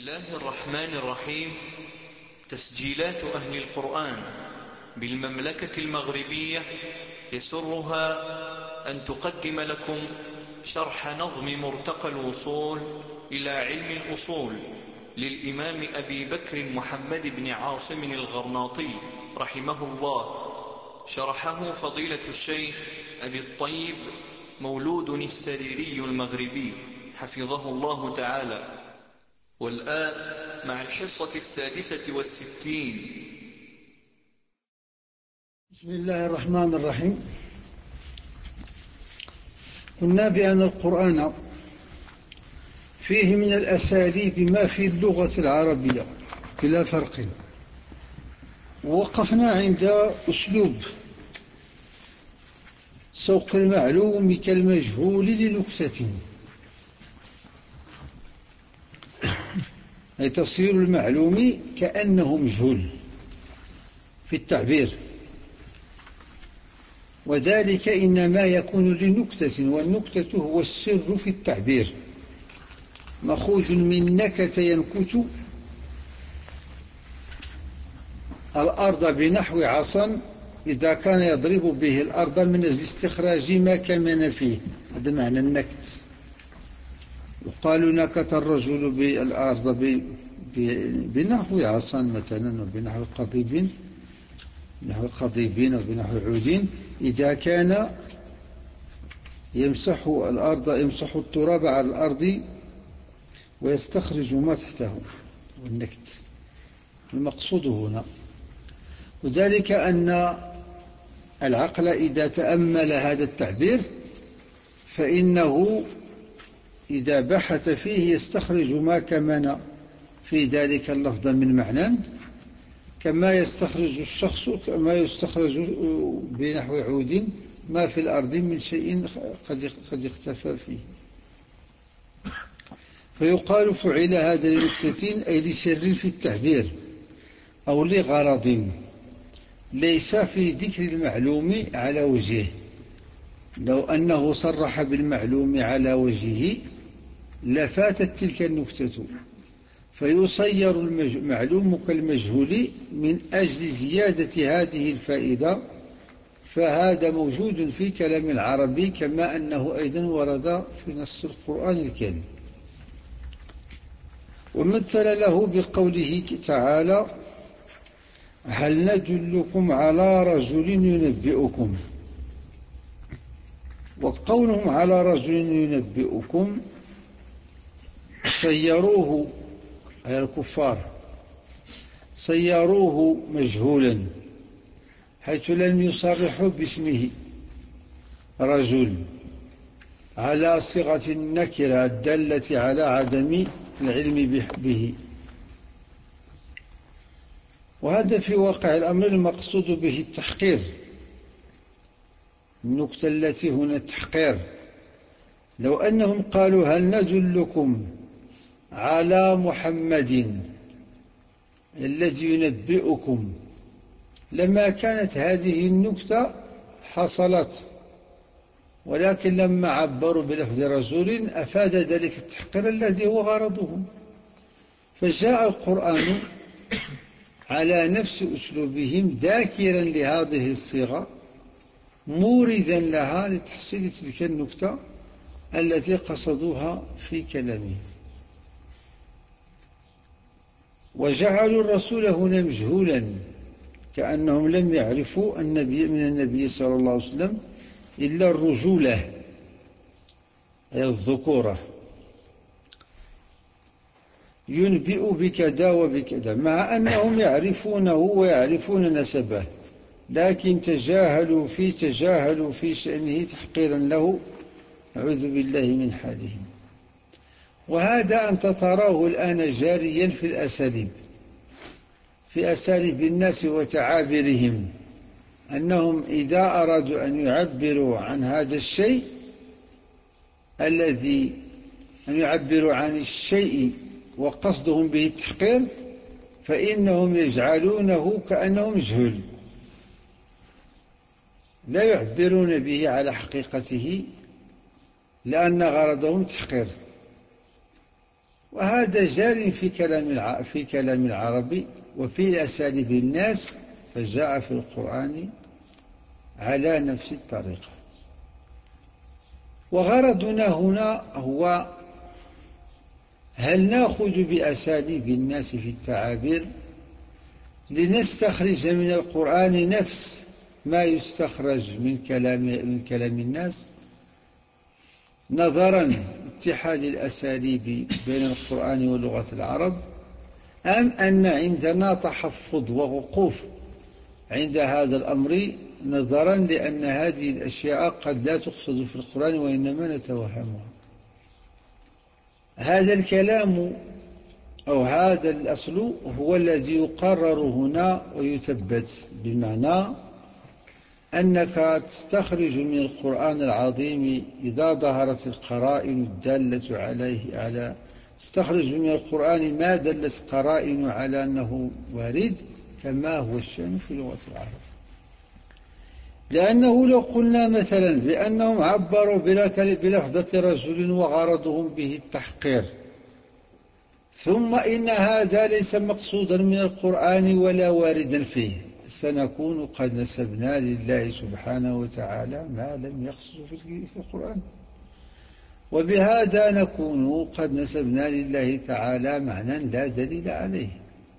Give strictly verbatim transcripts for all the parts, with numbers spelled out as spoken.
الله الرحمن الرحيم. تسجيلات أهل القرآن بالمملكة المغربية يسرها أن تقدم لكم شرح نظم مرتقى الوصول إلى علم الأصول للإمام أبي بكر محمد بن عاصم الغرناطي رحمه الله. شرحه فضيلة الشيخ أبي الطيب مولود السريري المغربي حفظه الله تعالى. والآن مع الحصة السادسة والستين. بسم الله الرحمن الرحيم. قلنا بأن القرآن فيه من الأساليب ما في اللغة العربية بلا فرق. ووقفنا عند أسلوب سوق المعلوم كالمجهول لنكتة، أي تصير المعلوم كأنه مجهول في التعبير، وذلك إنما يكون لنكتة، والنكتة هو السر في التعبير، مأخوذ من نكت ينكت الأرض بنحو عصا إذا كان يضرب به الأرض من أجل استخراج ما كمن فيه. هذا معنى النكت. يقال نكت الرجل بالأرض بنحو عصا مثلا، وبنحو قضيب، بنحو قضيب وبنحو عود، إذا كان يمسح الأرض، يمسح التراب على الأرض ويستخرج ما تحته، والنكت المقصود هنا. وذلك أن العقل إذا تأمل هذا التعبير فإنه إذا بحث فيه يستخرج ما كمن في ذلك اللفظ من معنى، كما يستخرج الشخص كما يستخرج بنحو عود ما في الأرض من شيء قد قد اختفى فيه. فيقال فعل هذا لنكتة، أي لسر في التعبير أو لغرض ليس في ذكر المعلوم على وجهه. لو أنه صرح بالمعلوم على وجهه لفاتت تلك النكتة، فيصير المعلوم كالمجهول من أجل زيادة هذه الفائدة. فهذا موجود في كلام العربي كما أنه أيضا ورد في نص القرآن الكريم. ومثل له بقوله تعالى: هل ندلكم على رجل ينبئكم. وقولهم على رجل ينبئكم صيروه، أي الكفار صيروه مجهولا حيث لم يصرحوا باسمه رجل على صيغة النكرة الدالة على عدم العلم به. وهذا في واقع الأمر المقصود به التحقير. النكتة التي هنا التحقير. لو أنهم قالوا هل ندلكم على محمد الذي ينبئكم لما كانت هذه النكتة حصلت، ولكن لما عبروا بلفظ رسول أفاد ذلك التحقير الذي هو غرضهم. فجاء القرآن على نفس أسلوبهم ذاكرا لهذه الصيغة موردا لها لتحصيل تلك النكتة التي قصدوها في كلامهم. وجعلوا الرسول هنا مجهولا كأنهم لم يعرفوا النبي من النبي صلى الله عليه وسلم إلا الرجولة، أي الذكورة. ينبئ بكذا وبكذا، مع أنهم يعرفونه ويعرفون نسبه، لكن تجاهلوا في تجاهلوا في شأنه تحقيرا له، أعوذ بالله من حالهم. وهذا أنت تراه الآن جاريا في الأساليب في أساليب الناس وتعابيرهم، أنهم إذا أرادوا أن يعبروا عن هذا الشيء الذي أن يعبروا عن الشيء وقصدهم به التحقير فإنهم يجعلونه كأنه مجهول، لا يعبرون به على حقيقته لأن غرضهم تحقير. وهذا جار في كلام في كلام العرب وفي أساليب الناس، فجاء في القرآن على نفس الطريقة. وغرضنا هنا هو هل نأخذ بأساليب الناس في التعابير لنستخرج من القرآن نفس ما يستخرج من كلام من كلام الناس، نظرا اتحاد الأساليب بين القرآن ولغة العرب، أم أن عندنا تحفظ ووقوف عند هذا الأمر، نظرا لأن هذه الأشياء قد لا تقصد في القرآن وإنما نتوهمها. هذا الكلام أو هذا الأصل هو الذي يقرر هنا ويثبت، بمعنى أنك تستخرج من القرآن العظيم إذا ظهرت القرائن الدالة عليه على تستخرج من القرآن ما دلت قرائن على أنه وارد، كما هو الشأن في لغة العرب. لأنه لو قلنا مثلا بأنهم عبروا بلفظة رجل وغرضهم به التحقير، ثم إن هذا ليس مقصودا من القرآن ولا واردا فيه، سنكون قد نسبنا لله سبحانه وتعالى ما لم يقصد في القرآن، وبهذا نكون قد نسبنا لله تعالى معنى لا دليل عليه.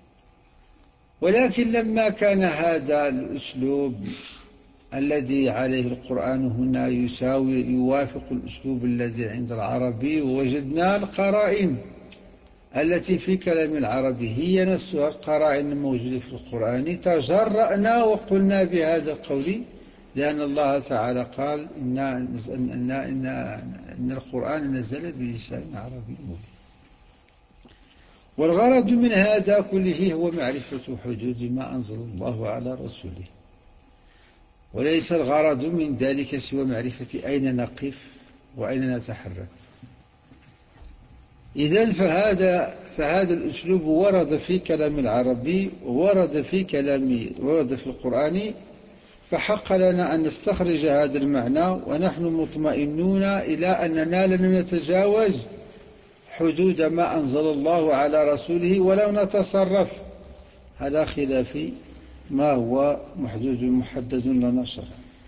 ولكن لما كان هذا الأسلوب الذي عليه القرآن هنا يساوي يوافق الأسلوب الذي عند العربي، ووجدنا القرائن التي في كلام العربي هي نفسها القرائن الموجودة في القرآن، تجرأنا وقلنا بهذا القول، لأن الله تعالى قال إن, إن, إن, إن القرآن نزل بلسان عربي مبين. والغرض من هذا كله هو معرفة حدود ما أنزل الله على رسوله، وليس الغرض من ذلك سوى معرفة أين نقف وأين نتحرك. إذن فهذا فهذا الأسلوب ورد في كلام العربي، ورد في كلام ورد في القرآن، فحق لنا أن نستخرج هذا المعنى ونحن مطمئنون إلى أننا لن نتجاوز حدود ما أنزل الله على رسوله، ولو نتصرف على خلاف ما هو محدود محدد لنا شرعا.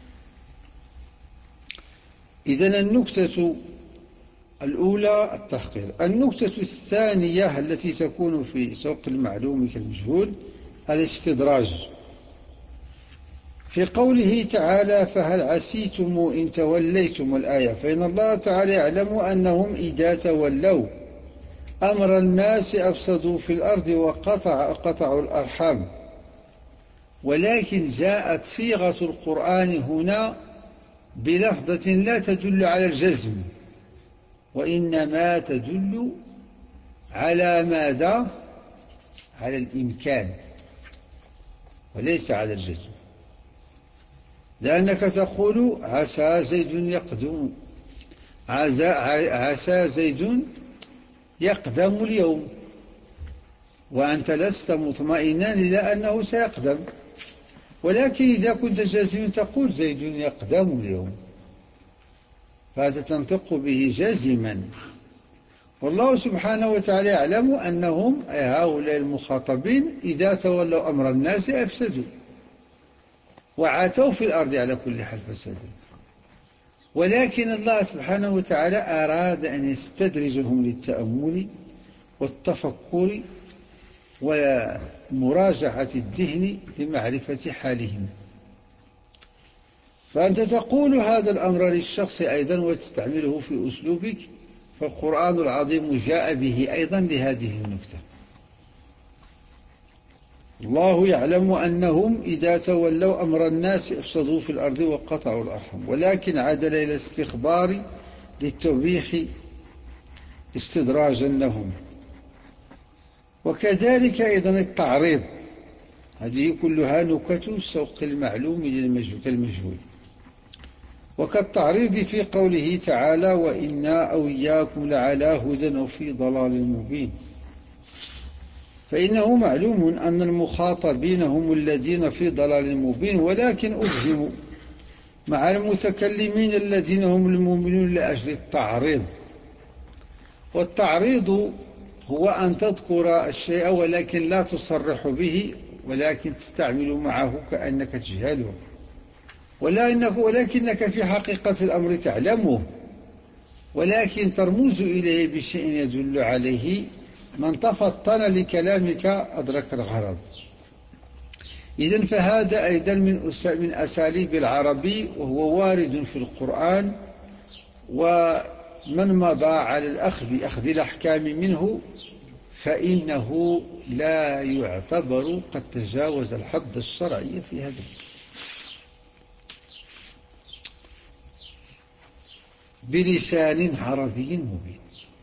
إذن النكتة الأولى التحقير. النكتة الثانية التي تكون في سوق المعلوم كالمجهول الاستدراج. في قوله تعالى فهل عسيتم إن توليتم الآية، فإن الله تعالى يعلم أنهم إذا تولوا أمر الناس أفسدوا في الأرض وقطع قطعوا الأرحام. ولكن جاءت صيغة القرآن هنا بلفظة لا تدل على الجزم، وإنما تدل على ماذا؟ على الإمكان وليس على الجزم. لأنك تقول عسى زيد يقدم، عسى زيد يقدم اليوم، وأنت لست مطمئنا إلى أنه سيقدم، ولكن إذا كنت جازما تقول زيد يقدم اليوم، فهذا تنطق به جازما. والله سبحانه وتعالى يعلم أنهم أي هؤلاء المخاطبين إذا تولوا أمر الناس أفسدوا وعاتوا في الأرض على كل حال فسادا. ولكن الله سبحانه وتعالى أراد أن يستدرجهم للتأمل والتفكر ومراجعة الذهن لمعرفة حالهم. فأنت تقول هذا الأمر للشخص أيضا وتستعمله في أسلوبك، فالقرآن العظيم جاء به أيضا لهذه النكتة. الله يعلم أنهم إذا تولوا أمر الناس أفسدوا في الأرض وقطعوا الأرحام، ولكن عدل إلى الاستخبار للتوبيخ استدراجا لهم. وكذلك أيضا التعريض، هذه كلها نكت سوق المعلوم كالمجهول. وكالتعريض في قوله تعالى وإنا أو إياكم لعلى هدى أو في ضلال مبين. فإنه معلوم أن المخاطبين هم الذين في ضلال مبين، ولكن أبهموا مع المتكلمين الذين هم المؤمنون لأجل التعريض. والتعريض هو أن تذكر الشيء ولكن لا تصرح به، ولكن تستعمل معه كأنك تجهله، ولا إنه ولكنك في حقيقة الأمر تعلمه، ولكن ترمز إليه بشيء يدل عليه. من تفطن لكلامك أدرك الغرض. إذن فهذا أيضا من من أساليب العربي، وهو وارد في القرآن، ومن مضى على الأخذ أخذ الأحكام منه فإنه لا يعتبر قد تجاوز الحد الشرعي في هذا. بلسان عربي مبين.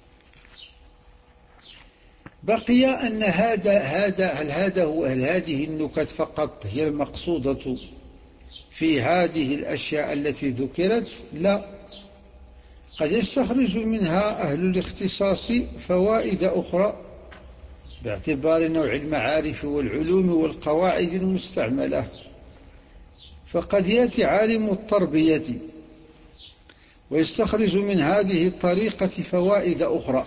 بقي أن هذا هذا هل هذا هو هل هذه النكت فقط هي المقصودة في هذه الأشياء التي ذكرت؟ لا، قد يستخرج منها أهل الاختصاص فوائد أخرى باعتبار نوع المعارف والعلوم والقواعد المستعملة. فقد يأتي عالم التربية ويستخرج من هذه الطريقة فوائد أخرى،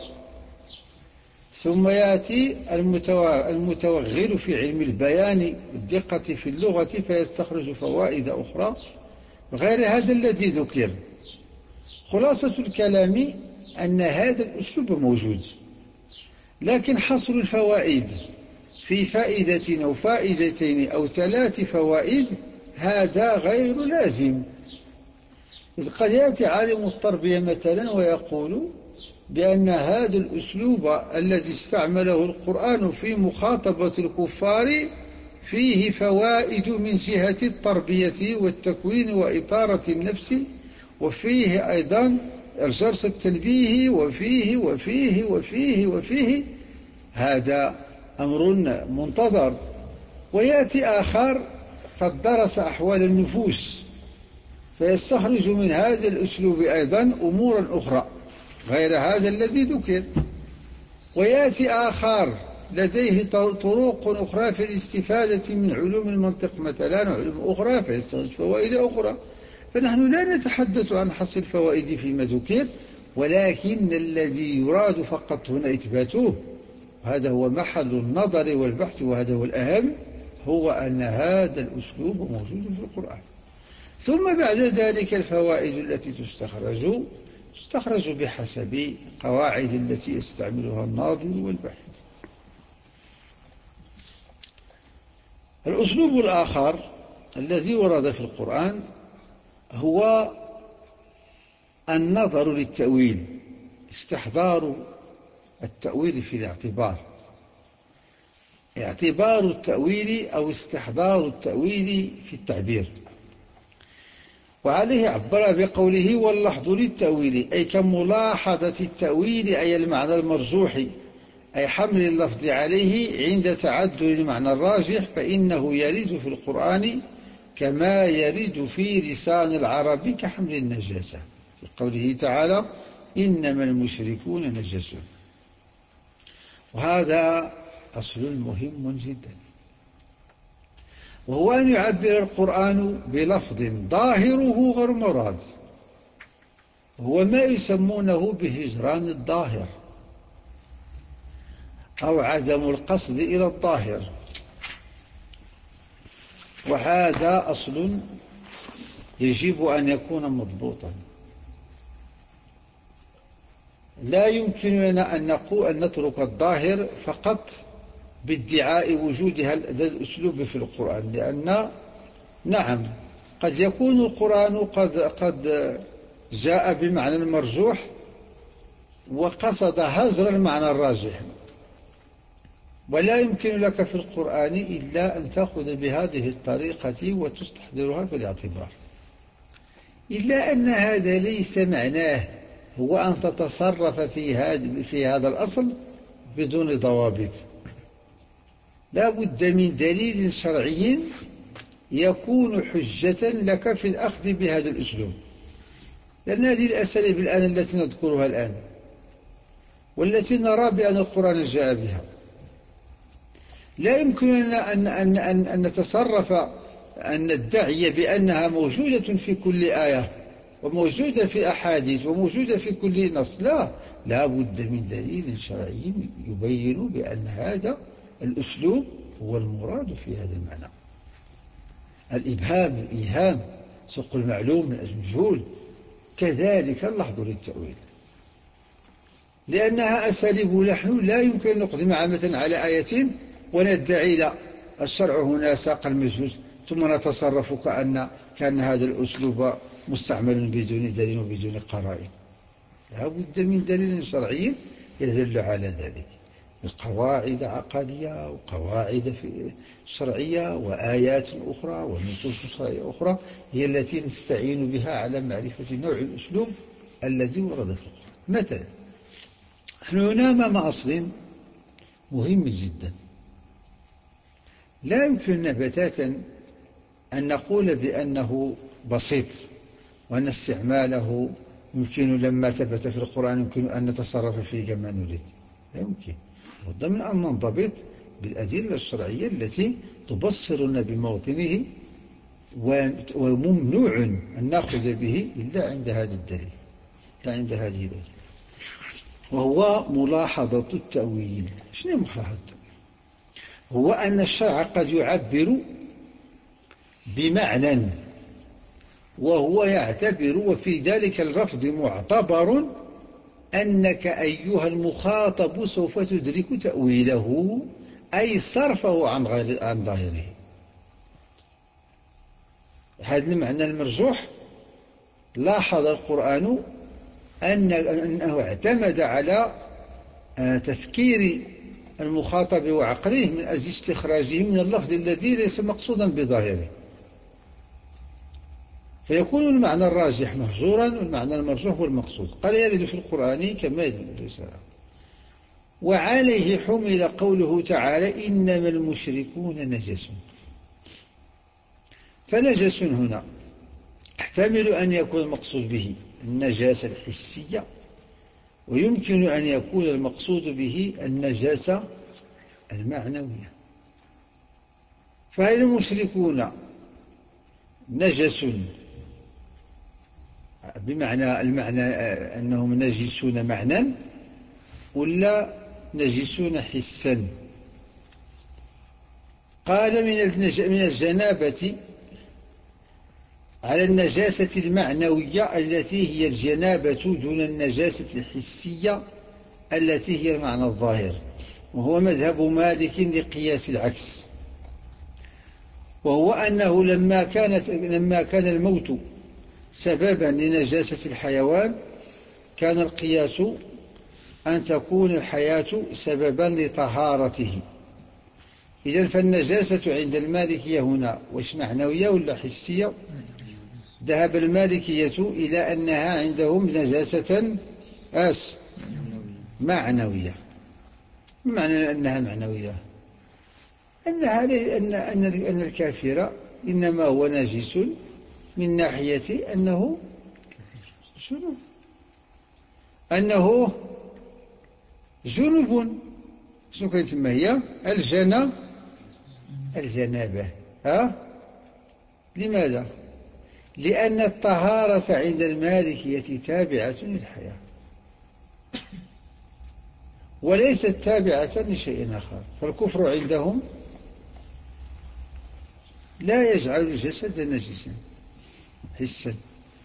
ثم يأتي المتوغل في علم البيان والدقة في اللغة فيستخرج فوائد أخرى غير هذا الذي ذكر. خلاصة الكلام أن هذا الأسلوب موجود، لكن حصر الفوائد في فائدة أو فائدتين أو ثلاث فوائد هذا غير لازم. إذ قد يأتي عالم التربية مثلا ويقول بأن هذا الأسلوب الذي استعمله القرآن في مخاطبة الكفار فيه فوائد من جهة التربية والتكوين وإطارة النفس، وفيه أيضا جرس التنبيه، وفيه وفيه وفيه وفيه. هذا أمر منتظر. ويأتي آخر قد درس أحوال النفوس فيستخرج من هذا الأسلوب أيضا أمورا أخرى غير هذا الذي ذكر. ويأتي آخر لديه طرق أخرى في الاستفادة من علوم المنطق مثلا وعلوم أخرى فيستخرج فوائد أخرى. فنحن لا نتحدث عن حصر الفوائد فيما ذكر، ولكن الذي يراد فقط هنا إثباته، هذا هو محل النظر والبحث وهذا هو الأهم، هو أن هذا الأسلوب موجود في القرآن. ثم بعد ذلك الفوائد التي تستخرج تستخرج بحسب قواعد التي يستعملها الناظر والباحث. الأسلوب الآخر الذي ورد في القرآن هو النظر للتأويل، استحضار التأويل في الاعتبار، اعتبار التأويل أو استحضار التأويل في التعبير. وعليه عبر بقوله واللحظ للتأويل، أي كملاحظة التأويل، أي المعنى المرجوح، أي حمل اللفظ عليه عند تعدل المعنى الراجح، فإنه يرد في القرآن كما يرد في لسان العرب كحمل النجاسة في قوله تعالى إنما المشركون نجس. وهذا أصل مهم جدا، وهو أن يعبر القرآن بلفظ ظاهره غير مراد، هو ما يسمونه بهجران الظاهر أو عدم القصد إلى الظاهر. وهذا أصل يجب أن يكون مضبوطا. لا يمكن لنا أن نقول أن نترك الظاهر فقط بادعاء وجود هذا الأسلوب في القرآن، لأن نعم قد يكون القرآن قد, قد جاء بمعنى المرجوح وقصد هجر المعنى الراجح، ولا يمكن لك في القرآن إلا أن تأخذ بهذه الطريقة وتستحضرها في الاعتبار، إلا أن هذا ليس معناه هو أن تتصرف في هذا في هذا الأصل بدون ضوابط. لا بد من دليل شرعي يكون حجة لك في الأخذ بهذا الأسلوب، لأن هذه الأساليب الآن التي نذكرها الآن والتي نرى بأن القرآن جاء بها لا يمكن لنا أن, أن, أن, أن نتصرف أن ندعي بأنها موجودة في كل آية وموجودة في أحاديث وموجودة في كل نص، لا لا بد من دليل شرعي يبين بأن هذا الأسلوب هو المراد في هذا المعنى. الإبهام، الإيهام، سوق المعلوم من المجهول، كذلك اللحظ للتأويل، لأنها أساليب لحن لا يمكن أن نقدم عامة على آية وندعي لا الشرع هنا ساق المجهول ثم نتصرف كأن كان هذا الأسلوب مستعمل بدون دليل وبدون قرائن. لا بد من دليل شرعي يدل على ذلك، القواعد عقدية وقواعد شرعية وآيات أخرى ونصوص شرعية أخرى هي التي نستعين بها على معرفة نوع الأسلوب الذي ورد في القرآن. مثلا نحن هنا أمام أصل مهم جدا، لا يمكننا بتاتا أن نقول بأنه بسيط وأن استعماله يمكن لما ثبت في القرآن يمكن أن نتصرف فيه كما نريد، لا يمكن. لابد من أن ننضبط بالأدلة الشرعية التي تبصرنا بموطنه، وممنوع أن نأخذ به إلا عند هذا الدليل، إلا عند هذه الأدلة، وهو ملاحظة التأويل. شنو ملاحظة التأويل؟ هو أن الشرع قد يعبر بمعنى وهو يعتبر، وفي ذلك اللفظ معتبر أنك أيها المخاطب سوف تدرك تأويله، أي صرفه عن غير عن ظاهره. هذا المعنى المرجوح لاحظ القرآن أن أنه اعتمد على تفكير المخاطب وعقله من أجل استخراجه من اللفظ الذي ليس مقصودا بظاهره، فيكون المعنى الراجح مهجورا والمعنى المرجوح هو المقصود. قال يرد في القرآن كما يرد في الرسالة. وعليه حمل قوله تعالى إنما المشركون نجس. فنجس هنا احتمل أن يكون المقصود به النجاسة الحسية، ويمكن أن يكون المقصود به النجاسة المعنوية. فهل المشركون نجس بمعنى المعنى أنهم نجسون معنى ولا نجسون حسا؟ قال من الجنابة على النجاسة المعنوية التي هي الجنابة دون النجاسة الحسية التي هي المعنى الظاهر، وهو مذهب مالك لقياس العكس، وهو أنه لما كانت لما كان الموت سببا لنجاسة الحيوان كان القياس أن تكون الحياة سببا لطهارته. إذن فالنجاسة عند المالكية هنا وش معنوية ولا حسية؟ ذهب المالكية إلى أنها عندهم نجاسة أس معنوية. معنى أنها معنوية أنها أن أن أن الكافر إنما هو نجس من ناحية أنه شنو؟ أنه جنب. شنو كانت تما هي الجنة الجنابة. ها لماذا؟ لأن الطهارة عند المالكية تابعة للحياة وليست تابعة لشيء آخر. فالكفر عندهم لا يجعل الجسد نجسا حسا،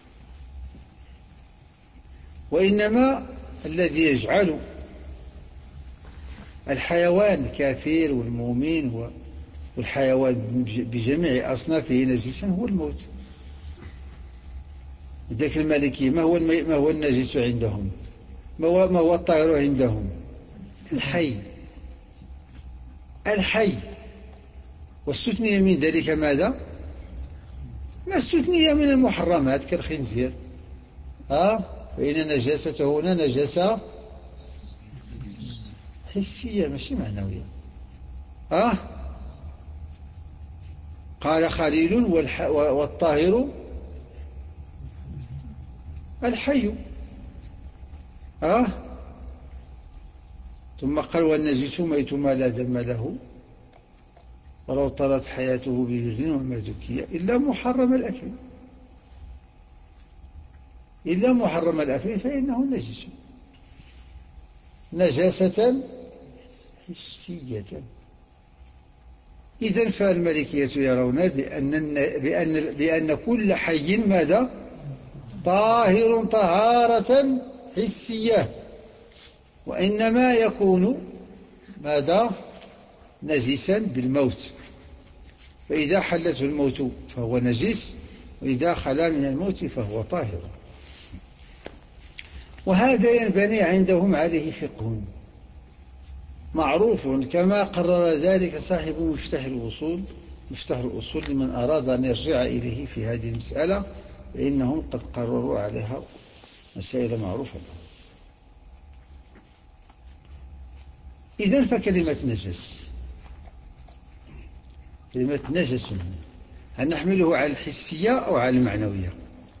وإنما الذي يجعل الحيوان الكافر والمؤمن والحيوان بجميع أصنافه نجسا هو الموت. ذاك المالكي ما هو ما هو النجس عندهم؟ ما هو ما هو الطاهر عندهم؟ الحي. الحي. واستثني من ذلك ماذا؟ ما استثني من المحرمات كالخنزير. ها فإن نجاسته هنا نجاسة حسية ماشي معنوية. ها قال خليل والطاهر الحي. ها ثم قال والنجس ميت ما لا دم له ولو طالت حياته ببغي وما ذكي إلا محرم الأكل. إلا محرم الأكل فإنه نجس نجاسة حسية. إذن فالمالكية يرون بأن, بأن, بأن كل حي ماذا طاهر طهارة حسية، وإنما يكون ماذا نجسا بالموت، فإذا حلته الموت فهو نجس، وإذا خلا من الموت فهو طاهر. وهذا ينبني عندهم عليه فقه معروف كما قرر ذلك صاحب مفتاح الوصول مفتاح الأصول لمن أراد أن يرجع إليه في هذه المسألة، فإنهم قد قرروا عليها مسائل معروفة. إذن فكلمة نجس، كلمة نجس هل نحمله على الحسية أو على المعنوية؟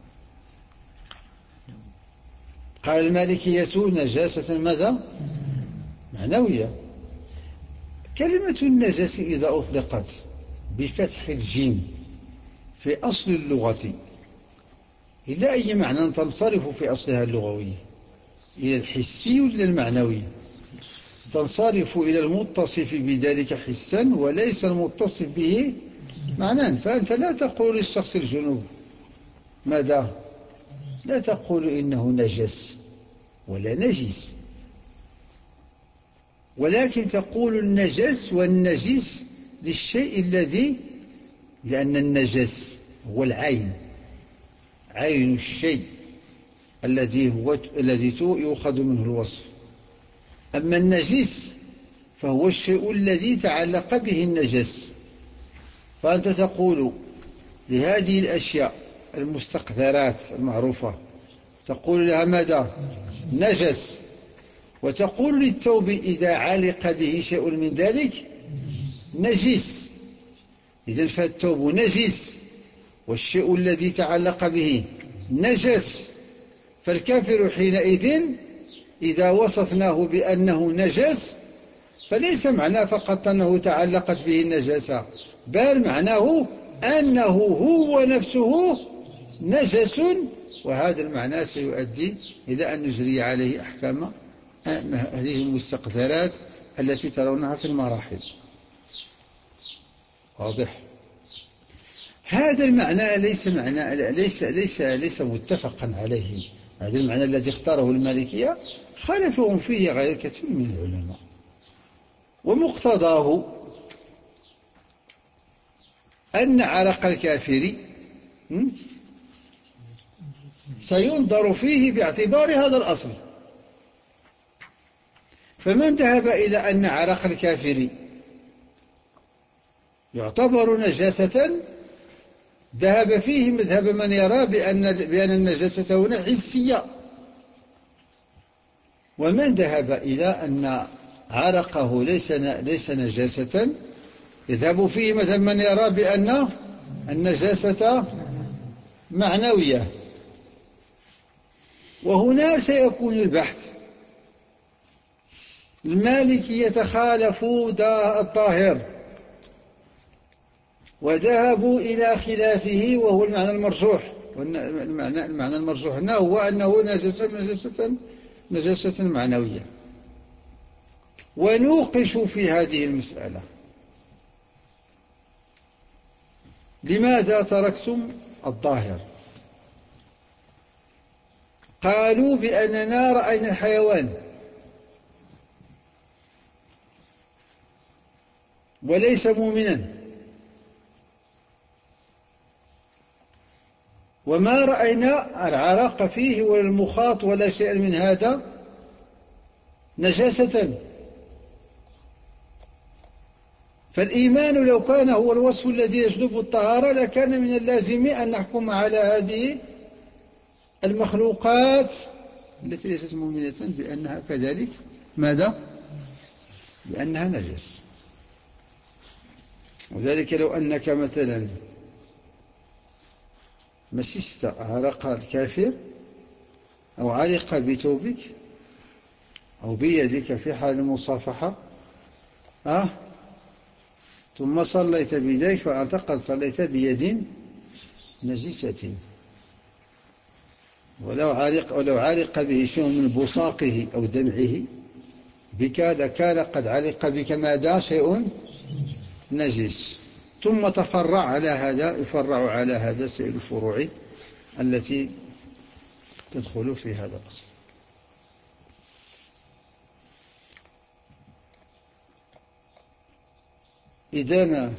قال المالكية نجاسة ماذا معنوية. كلمة النجس إذا أطلقت بفتح الجيم في أصل اللغة إلى أي معنى تنصرف في أصلها اللغوي؟ إلى الحسي ولا المعنوي؟ تنصرف إلى المتصف بذلك حسا وليس المتصف به معنى. فأنت لا تقول للشخص الجنوب ماذا؟ لا تقول إنه نجس ولا نجس، ولكن تقول النجس والنجس للشيء الذي، لأن النجس هو العين، عين الشيء الذي هو الذي يؤخذ منه الوصف. أما النجس فهو الشيء الذي تعلق به النجس. فأنت تقول لهذه الأشياء المستقذرات المعروفة تقول لها ماذا؟ نجس. وتقول للثوب إذا علق به شيء من ذلك نجس. إذن فالثوب نجس والشيء الذي تعلق به نجس. فالكافر حينئذ إذا وصفناه بأنه نجس فليس معناه فقط أنه تعلقت به النجاسة، بل معناه أنه هو نفسه نجس. وهذا المعنى سيؤدي إلى أن نجري عليه أحكام هذه المستقذرات التي ترونها في المراحل. واضح؟ هذا المعنى ليس معنى ليس ليس ليس متفقا عليه. هذا المعنى الذي اختاره المالكية خالفهم فيه غير كثير من العلماء، ومقتضاه أن عرق الكافر سينظر فيه باعتبار هذا الأصل. فمن ذهب إلى أن عرق الكافر يعتبر نجاسة ذهب فيه مذهب من يرى بأن, بأن النجاسة هنا حسية. ومن ذهب إلى أن عرقه ليس ليس نجاسة يذهب فيه مذهب من يرى بأن النجاسة معنوية. وهنا سيكون البحث. المالكية خالفوا الظاهر وذهبوا إلى خلافه، وهو المعنى المرجوح. المعنى, المعنى المرجوح هنا هو أنه نجاسة نجاسة نجاسة معنوية. ونوقشوا في هذه المسألة: لماذا تركتم الظاهر؟ قالوا بأننا رأينا الحيوان وليس مؤمنا، وما رأينا العرق فيه ولا المخاط ولا شيء من هذا نجاسة. فالإيمان لو كان هو الوصف الذي يجلب الطهارة لكان من اللازم أن نحكم على هذه المخلوقات التي ليست مؤمنة بأنها كذلك ماذا؟ بأنها نجس. وذلك لو أنك مثلا مسست عرق الكافر أو علق بثوبك أو بيدك في حال المصافحة أه؟ ثم صليت بيديك فأنت قد صليت بيد نجسة. ولو علق, ولو علق به شيء من بصاقه أو دمعه بك لكان قد علق بك ماذا؟ شيء نجس. ثم تفرع على هذا يفرع على هذا سائر الفروع التي تدخل في هذا الأصل. إذن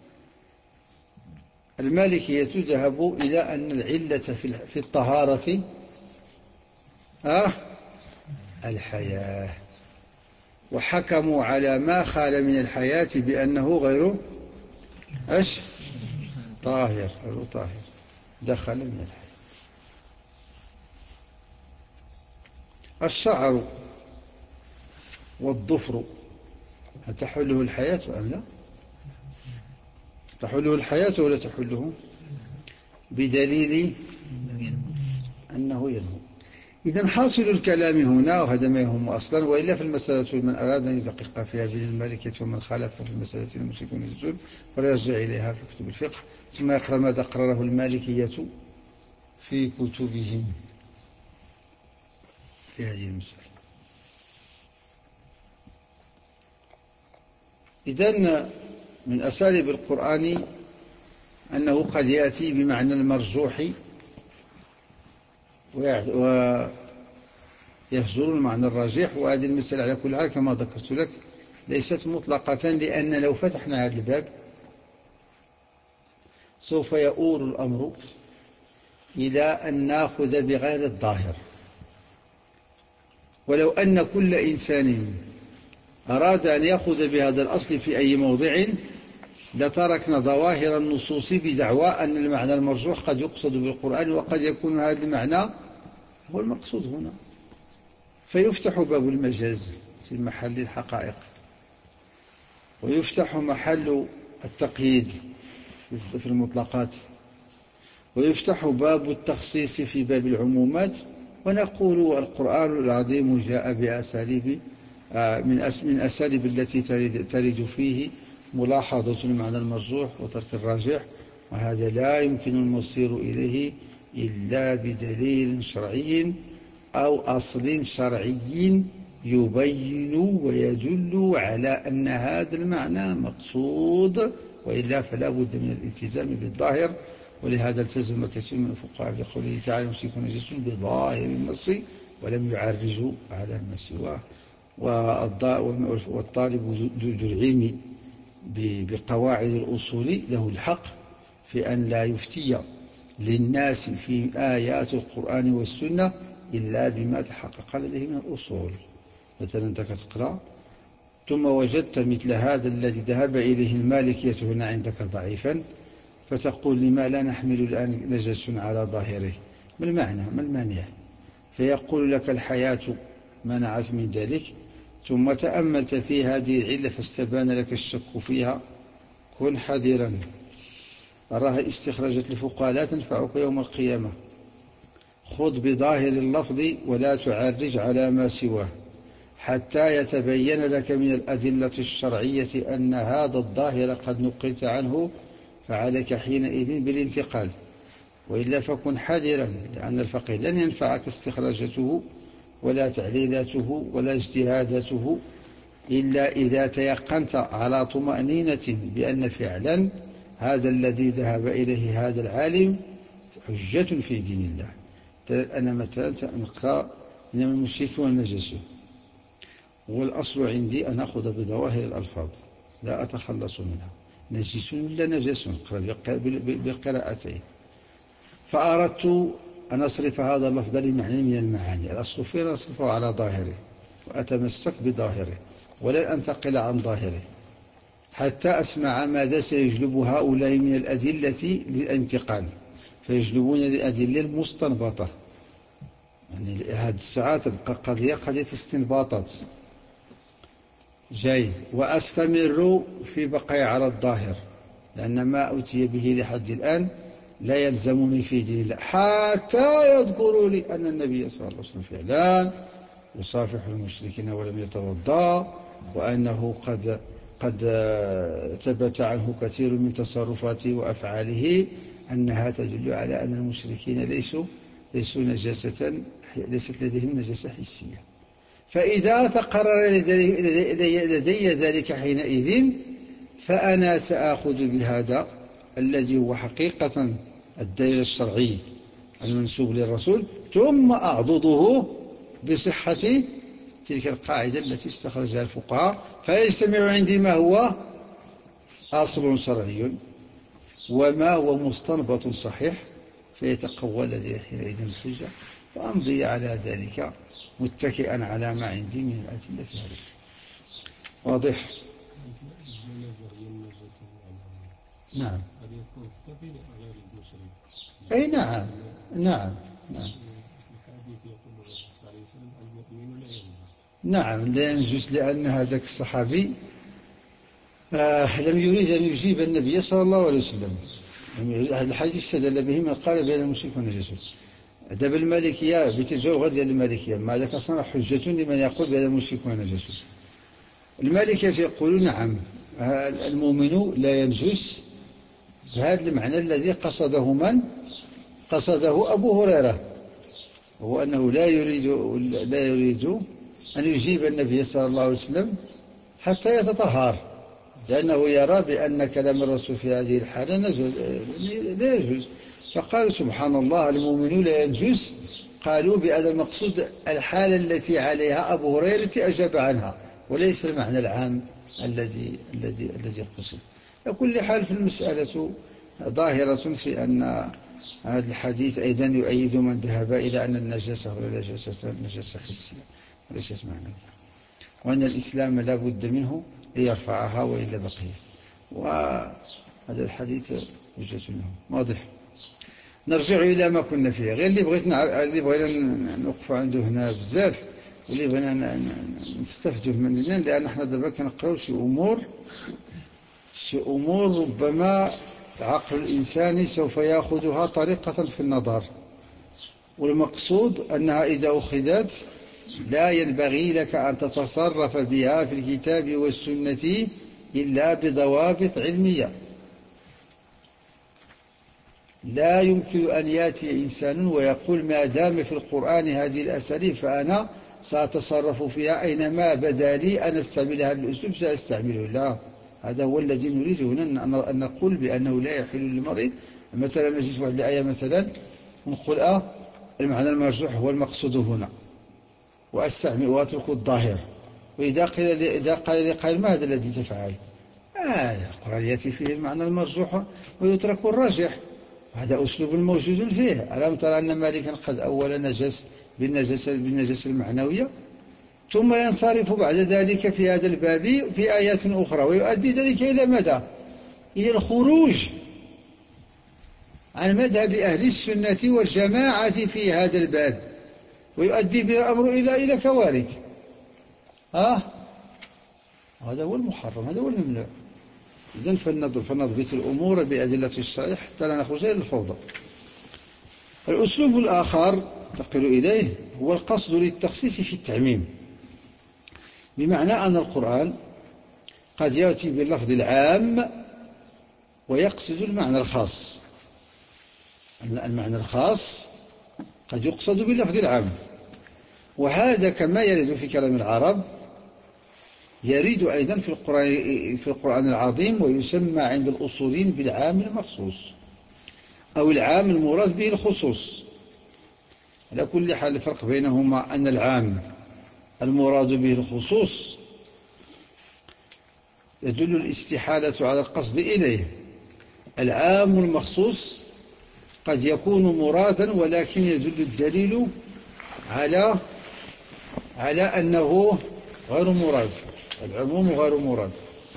المالكية ذهبوا إلى أن العلة في الطهارة آه الحياة، وحكموا على ما خال من الحياة بأنه غير أش طاهر، غير طاهر، دخل من الحياة. الشعر والضفر هتحله الحياة أم لا؟ تحله الحياة ولا تحله؟ بدليل أنه ينمو. إذن حاصل الكلام هنا، وهذا ما يهم أصلا، وإلا في المسألة من أراد أن يدقق فيها بين المالكية ومن خالف في المسألة المشركون يجوزون فليرجع إليها في كتب الفقه، ثم يقرأ ماذا قرره المالكية في كتبهم في هذه المسألة. إذن من أساليب القرآن أنه قد يأتي بمعنى المرجوح ويهجر المعنى الراجح، وهذه المسألة على كل حال كما ذكرت لك ليست مطلقة، لأن لو فتحنا هذا الباب سوف يؤول الأمر إلى أن نأخذ بغير الظاهر. ولو أن كل إنسان أراد أن يأخذ بهذا الأصل في أي موضع لتركنا ظواهر النصوص بدعوى أن المعنى المرجوح قد يقصد بالقرآن، وقد يكون هذا المعنى هو المقصود هنا، فيفتح باب المجاز في محل الحقائق، ويفتح محل التقييد في المطلقات، ويفتح باب التخصيص في باب العمومات، ونقول القرآن العظيم جاء بأساليب من أساليب التي ترد فيه ملاحظة المعنى المرجوح وترك الراجح، وهذا لا يمكن المصير إليه إلا بدليل شرعي أو أصل شرعي يبين ويدل على أن هذا المعنى مقصود، وإلا فلا بد من الالتزام بالظاهر. ولهذا التزم كثير من الفقهاء بقوله تعالى المشركون نجس بظاهر النص ولم يعرجوا على ما سواه. والطالب ذو العلم بقواعد الأصول له الحق في أن لا يفتي للناس في آيات القرآن والسنة إلا بما تحقق لديه من الأصول. مثلا أنت كتقرأ ثم وجدت مثل هذا الذي ذهب إليه المالكية هنا عندك ضعيفا، فتقول لما لا نحمل الآن نجس على ظاهره، ما المعنى ما المانع؟ فيقول لك الحياة منعت من ذلك، ثم تأملت في هذه العلة فاستبان لك الشك فيها، كن حذرا، أراها استخرجت الفقهاء لا تنفعك يوم القيامة. خذ بظاهر اللفظ ولا تعرج على ما سواه حتى يتبين لك من الأدلة الشرعية أن هذا الظاهر قد نقلت عنه، فعليك حينئذ بالانتقال، وإلا فكن حذرا، لأن الفقيه لن ينفعك استخراجته ولا تعليلاته ولا اجتهاداته إلا إذا تيقنت على طمأنينة بأن فعلا هذا الذي ذهب إليه هذا العالم حجة في دين الله. أنا مثلا نقرأ من المشرك والنجس، والأصل عندي أن أخذ بظواهر الألفاظ لا أتخلص منها، نجس ولا نجس، نقرأ بقراءتين، فأردت أن أصرف هذا اللفظ لمعنى من المعاني، الأصل فيه أن أصرفه على ظاهره وأتمسك بظاهره ولن أنتقل عن ظاهره حتى أسمع ماذا سيجلب هؤلاء من الأدلة للانتقال، فيجلبون الأدلة المستنبطة. يعني هذه الساعة تبقى قضية قضية استنباطات. جيد، وأستمر في بقي على الظاهر، لأن ما أتي به لحد الآن لا يلزمني في دين الله حتى يذكروا لي أن النبي صلى الله عليه وسلم فعلا يصافح المشركين ولم يتوضأ، وأنه قد قد ثبت عنه كثير من تصرفاته وأفعاله أنها تدل على أن المشركين ليسوا ليسوا نجاسة، ليست لديهم نجاسة حسية. فإذا تقرر لدي, لدي ذلك حينئذ فأنا سآخذ بهذا الذي هو حقيقة الدليل الشرعي المنسوب للرسول، ثم أعضده بصحة تلك القاعدة التي استخرجها الفقهاء، فيجتمع عندي ما هو أصل شرعي وما هو مستنبط صحيح، فيتقوى لدي حينئذ الحجة، فأمضي على ذلك متكئا على ما عندي من الأدلة في هذا. واضح؟ نعم. أي نعم نعم نعم نعم لا ينجس، لأن هذاك الصحابي آه لم يريد أن يجيب النبي صلى الله عليه وسلم. هذا الحديث استدل به من قال بأن المشرك نجس. دابا المالكية بتجاوب ديال المالكية ما ذاك صنع حجة لمن يقول بأن المشرك نجس. المالكية يقولون نعم المؤمن لا ينجس بهذا المعنى الذي قصده من؟ قصده أبو هريرة، هو أنه لا يريد لا يريد أن يجيب النبي صلى الله عليه وسلم حتى يتطهر، لأنه يرى بأن كلام الرسول في هذه الحالة لا يجوز. فقالوا سبحان الله المؤمن لا ينجس، قالوا بأن المقصود الحالة التي عليها أبو هريرة أجاب عنها، وليس المعنى العام الذي الذي الذي قصد. على حال في المسألة ظاهرة في أن هذا الحديث أيضا يؤيد من ذهب إلى أن النجاسة هو نجاسة نجاسة حسية وليست معنوية، وأن الإسلام لا بد منه ليرفعها وإلا بقيت، وهذا الحديث وجهة منه. واضح؟ نرجع إلى ما كنا فيه. غير اللي بغيت نع... اللي بغينا نوقف عنده هنا بزاف، واللي بغينا نستفدوا منه، لأن احنا دابا كنقراو شي أمور شي أمور ربما عقل الإنسان سوف يأخذها طريقة في النظر، والمقصود أنها إذا أخذت لا ينبغي لك أن تتصرف بها في الكتاب والسنة إلا بضوابط علمية. لا يمكن أن يأتي إنسان ويقول ما دام في القرآن هذه الأساليب فأنا سأتصرف فيها أينما بدا لي أن أستعمل هذا الأسلوب سأستعمله. لا، هذا هو الذي نريد هنا أن نقول بأنه لا يحل للمرء. مثلا نجد واحد الآية مثلا ونقول آه المعنى المرجوح هو المقصود هنا وأستعمل وأترك الظاهر، وإذا قيل إذا قال لي قائل ما هذا الذي تفعل؟ آه القرآن يأتي فيه المعنى المرجوح ويترك الراجح، هذا أسلوب موجود فيه. ألم ترى أن مالكا قد أول نجس بالنجس بالنجس المعنوية، ثم ينصرف بعد ذلك في هذا الباب في آيات أخرى، ويؤدي ذلك إلى ماذا؟ إلى الخروج عن مذهب أهل السنة والجماعة في هذا الباب، ويؤدي بالأمر إلى إلى كوارث. آه هذا هو المحرم، هذا هو الممنوع. إذن فلنضبط الأمور بأدلة الشرع حتى لا نخرج إلى الفوضى. الأسلوب الآخر تقل إليه هو القصد للتخصيص في التعميم، بمعنى أن القرآن قد يأتي باللفظ العام ويقصد المعنى الخاص. المعنى الخاص قد يقصد باللفظ العام، وهذا كما يرد في كلام العرب يريد أيضا في القرآن, في القرآن العظيم، ويسمى عند الأصولين بالعام المخصوص أو العام المراد به الخصوص. على كل حال الفرق بينهما أن العام المراد به الخصوص تدل الاستحالة على القصد إليه. العام المخصوص قد يكون مرادا ولكن يدل الدليل على على أنه غير مراد، العموم غير مراد.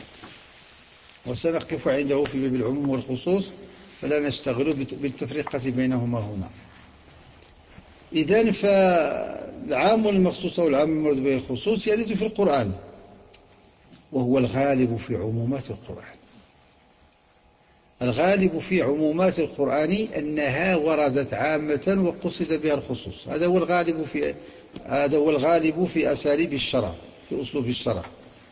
وسنقف عنده في باب العموم والخصوص فلا نشتغل بالتفرقة بينهما هنا. إذن فالعام المخصوص أو العام المراد به الخصوص يرد في القرآن، وهو الغالب في عمومات القرآن. الغالب في عمومات القرآن أنها وردت عامة وقصد بها الخصوص. هذا هو الغالب في هذا هو الغالب في أساليب الشرع، في أسلوب الشرع.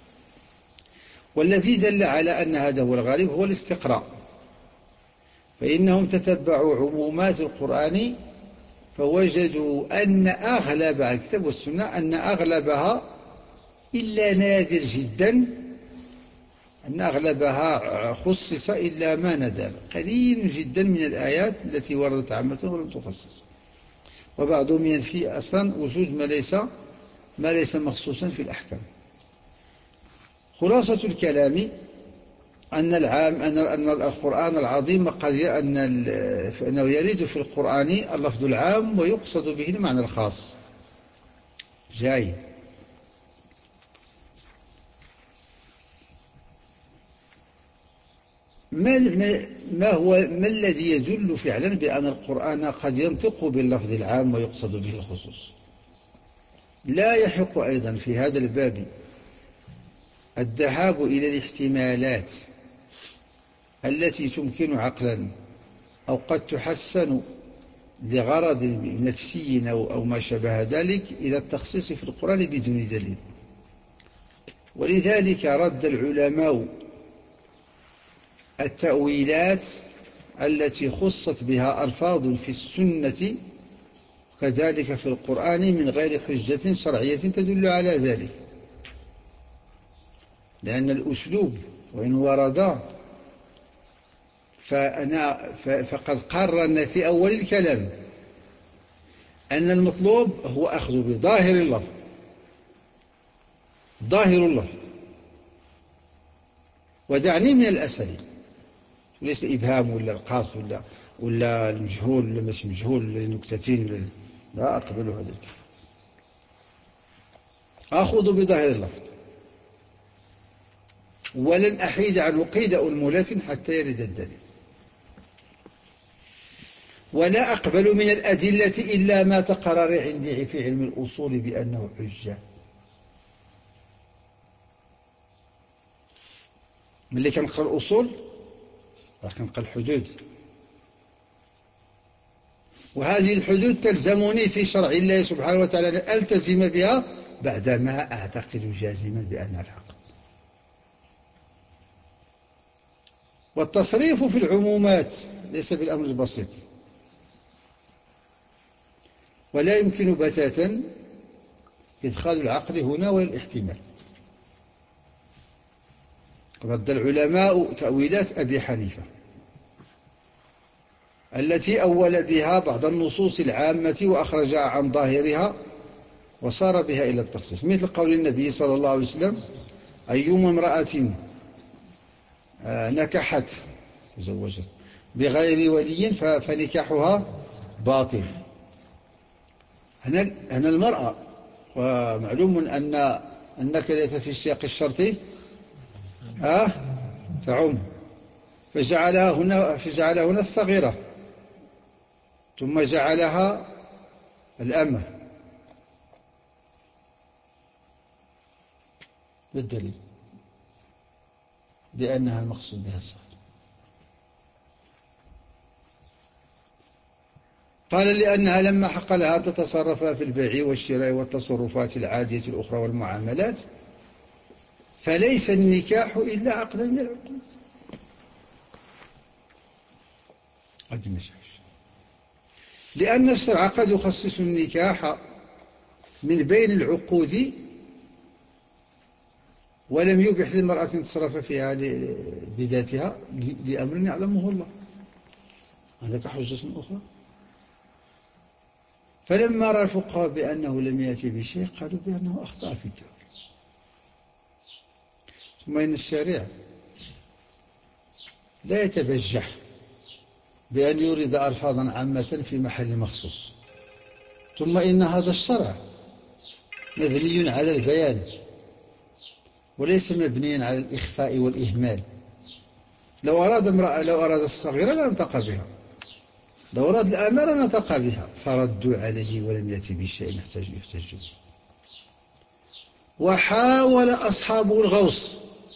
والذي دل على أن هذا هو الغالب هو الاستقراء، فإنهم تتبعوا عمومات القرآن فوجدوا أن أغلب الكتاب والسنة أن أغلبها إلا نادر جدا، أن أغلبها خصص إلا ما ندر، قليل جدا من الآيات التي وردت عامة ولم تخصص. وبعضهم ينفي أصلا وجود ما ليس ما ليس مخصوصا في الأحكام. خلاصة الكلام أن العام أن أن القرآن العظيم قد أن أنه يرد في القرآن اللفظ العام ويقصد به المعنى الخاص. جاي ما ما هو ما الذي يدل فعلا بأن القرآن قد ينطق باللفظ العام ويقصد به الخصوص؟ لا يحق أيضا في هذا الباب الذهاب إلى الاحتمالات التي تمكن عقلا أو قد تحسن لغرض نفسي أو ما شابه ذلك إلى التخصيص في القرآن بدون دليل. ولذلك رد العلماء التأويلات التي خصت بها ألفاظ في السنة كذلك في القرآن من غير حجة شرعية تدل على ذلك، لأن الأسلوب وإن ورد فأنا فقد قررنا في أول الكلام أن المطلوب هو أخذ بظاهر اللفظ، ظاهر اللفظ، ودعني من الأساليب، ليس الإبهام ولا القاص ولا ولا المجهول ولا مش مجهول ولا النكتتين ولا لا أقبل هذا الكلام. أخذ بظاهر اللفظ ولن أحيد عنه قيد أنملة حتى يرد الدليل، ولا أقبل من الأدلة إلا ما تقرر عندي في علم الأصول بأنه حجة. ملي كنقرأ الأصول راه كنقرأ الحدود، وهذه الحدود تلزمني في شرع الله سبحانه وتعالى أن ألتزم بها بعدما أعتقد جازما بأنها الحق. والتصريف في العمومات ليس بالأمر البسيط، ولا يمكن بتاتا إدخال العقل هنا ولا الاحتمال. رد العلماء تأويلات أبي حنيفة التي أول بها بعض النصوص العامة وأخرجها عن ظاهرها وصار بها إلى التخصيص، مثل قول النبي صلى الله عليه وسلم: أيما امرأة نكحت تزوجت بغير ولي فنكاحها باطل. هنا المرأة، ومعلوم أن النكرة في السياق الشرطي أه تعم، فجعلها هنا فجعلها هنا الصغيرة ثم جعلها الأمة. بالدليل بأنها المقصود بها الصغيرة. قال: لأنها لما حق لها تتصرف في البيع والشراء والتصرفات العادية الأخرى والمعاملات، فليس النكاح إلا عقدا من العقود. قد مشاش لأن الشرع قد يخصص النكاح من بين العقود ولم يبح للمرأة أن تتصرف فيها بذاتها لأمر يعلمه الله. هذا كحجة أخرى. فلما رأى الفقهاء بأنه لم يأتي بشيء قالوا بأنه أخطأ في التأويل. ثم إن الشارع لا يتبجح بأن يورد ألفاظا عامة في محل مخصوص، ثم إن هذا الشرع مبني على البيان وليس مبنيا على الإخفاء والإهمال. لو أراد امرأة لو أراد الصغيرة لانطق بها، لو أراد الأمانة نطق بها، فردوا عليه ولم يأتي بشيء يحتاج يحتج به. وحاول أصحابه الغوص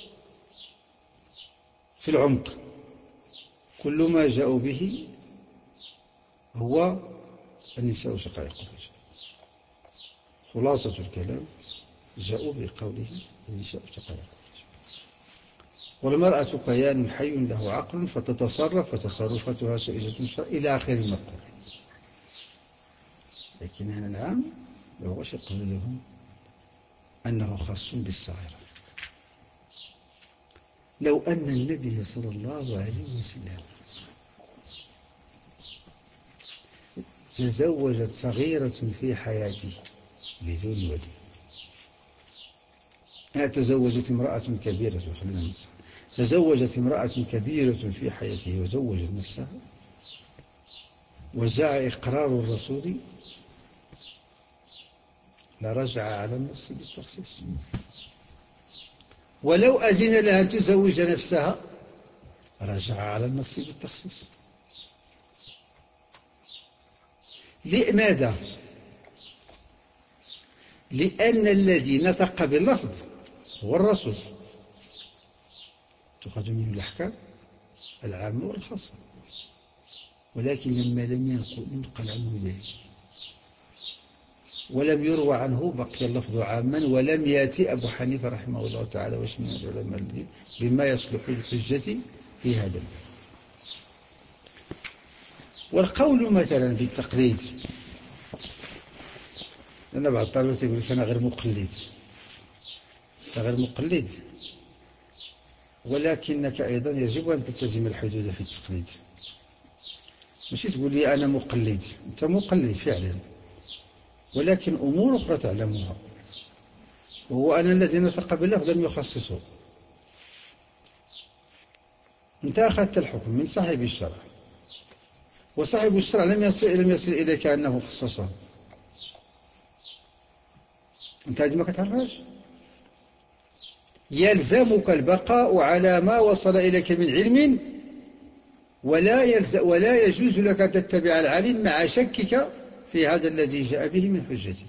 في العمق، كل ما جاءوا به هو النساء شقائق الرجال. خلاصة الكلام جاءوا بقوله النساء شقائق الرجال، والمرأة كيان حي له عقل، فتتصرف وتصرفاتها سائجة شرع إلى آخر المقول. لكن هنا العام ما هوش يقول لهم أنه خاص بالصغيرة. لو أن النبي صلى الله عليه وسلم تزوجت صغيرة في حياته بدون ولي، تزوجت امرأة كبيرة، خلينا نصح تزوجت امرأة كبيرة في حياته وزوجت نفسها وجاء إقرار الرسول لرجع على النص بالتخصيص. ولو أذن لها أن تزوج نفسها رجع على النص بالتخصيص. لماذا؟ لأن الذي نطق باللفظ هو الرسول، تؤخذ منه الأحكام العامة والخاصة، ولكن لما لم ينقل عنه ذلك ولم يروى عنه بقي اللفظ عاما، ولم يأتي أبو حنيفة رحمه الله تعالى وش من العلماء الذين بما يصلح للحجة في هذا. والقول مثلا بالتقليد، لأن بعض الطلبة يقول لك أنا غير مقلد، أنت غير مقلد، ولكنك أيضا يجب أن تلتزم الحدود في التقليد. ماشي تقول لي أنا مقلد، أنت مقلد فعلا، ولكن أمور أخرى تعلمها، وهو أن الذي نطق باللفظ لم يخصصه. أنت أخذت الحكم من صاحب الشرع، وصاحب الشرع لم يصل لم يصل إليك أنه خصصه. أنت هذه ما كتعرفهاش. يلزمك البقاء على ما وصل إليك من علم، ولا يلز ولا يجوز لك أن تتبع العلم مع شكك في هذا الذي جاء به من حجته.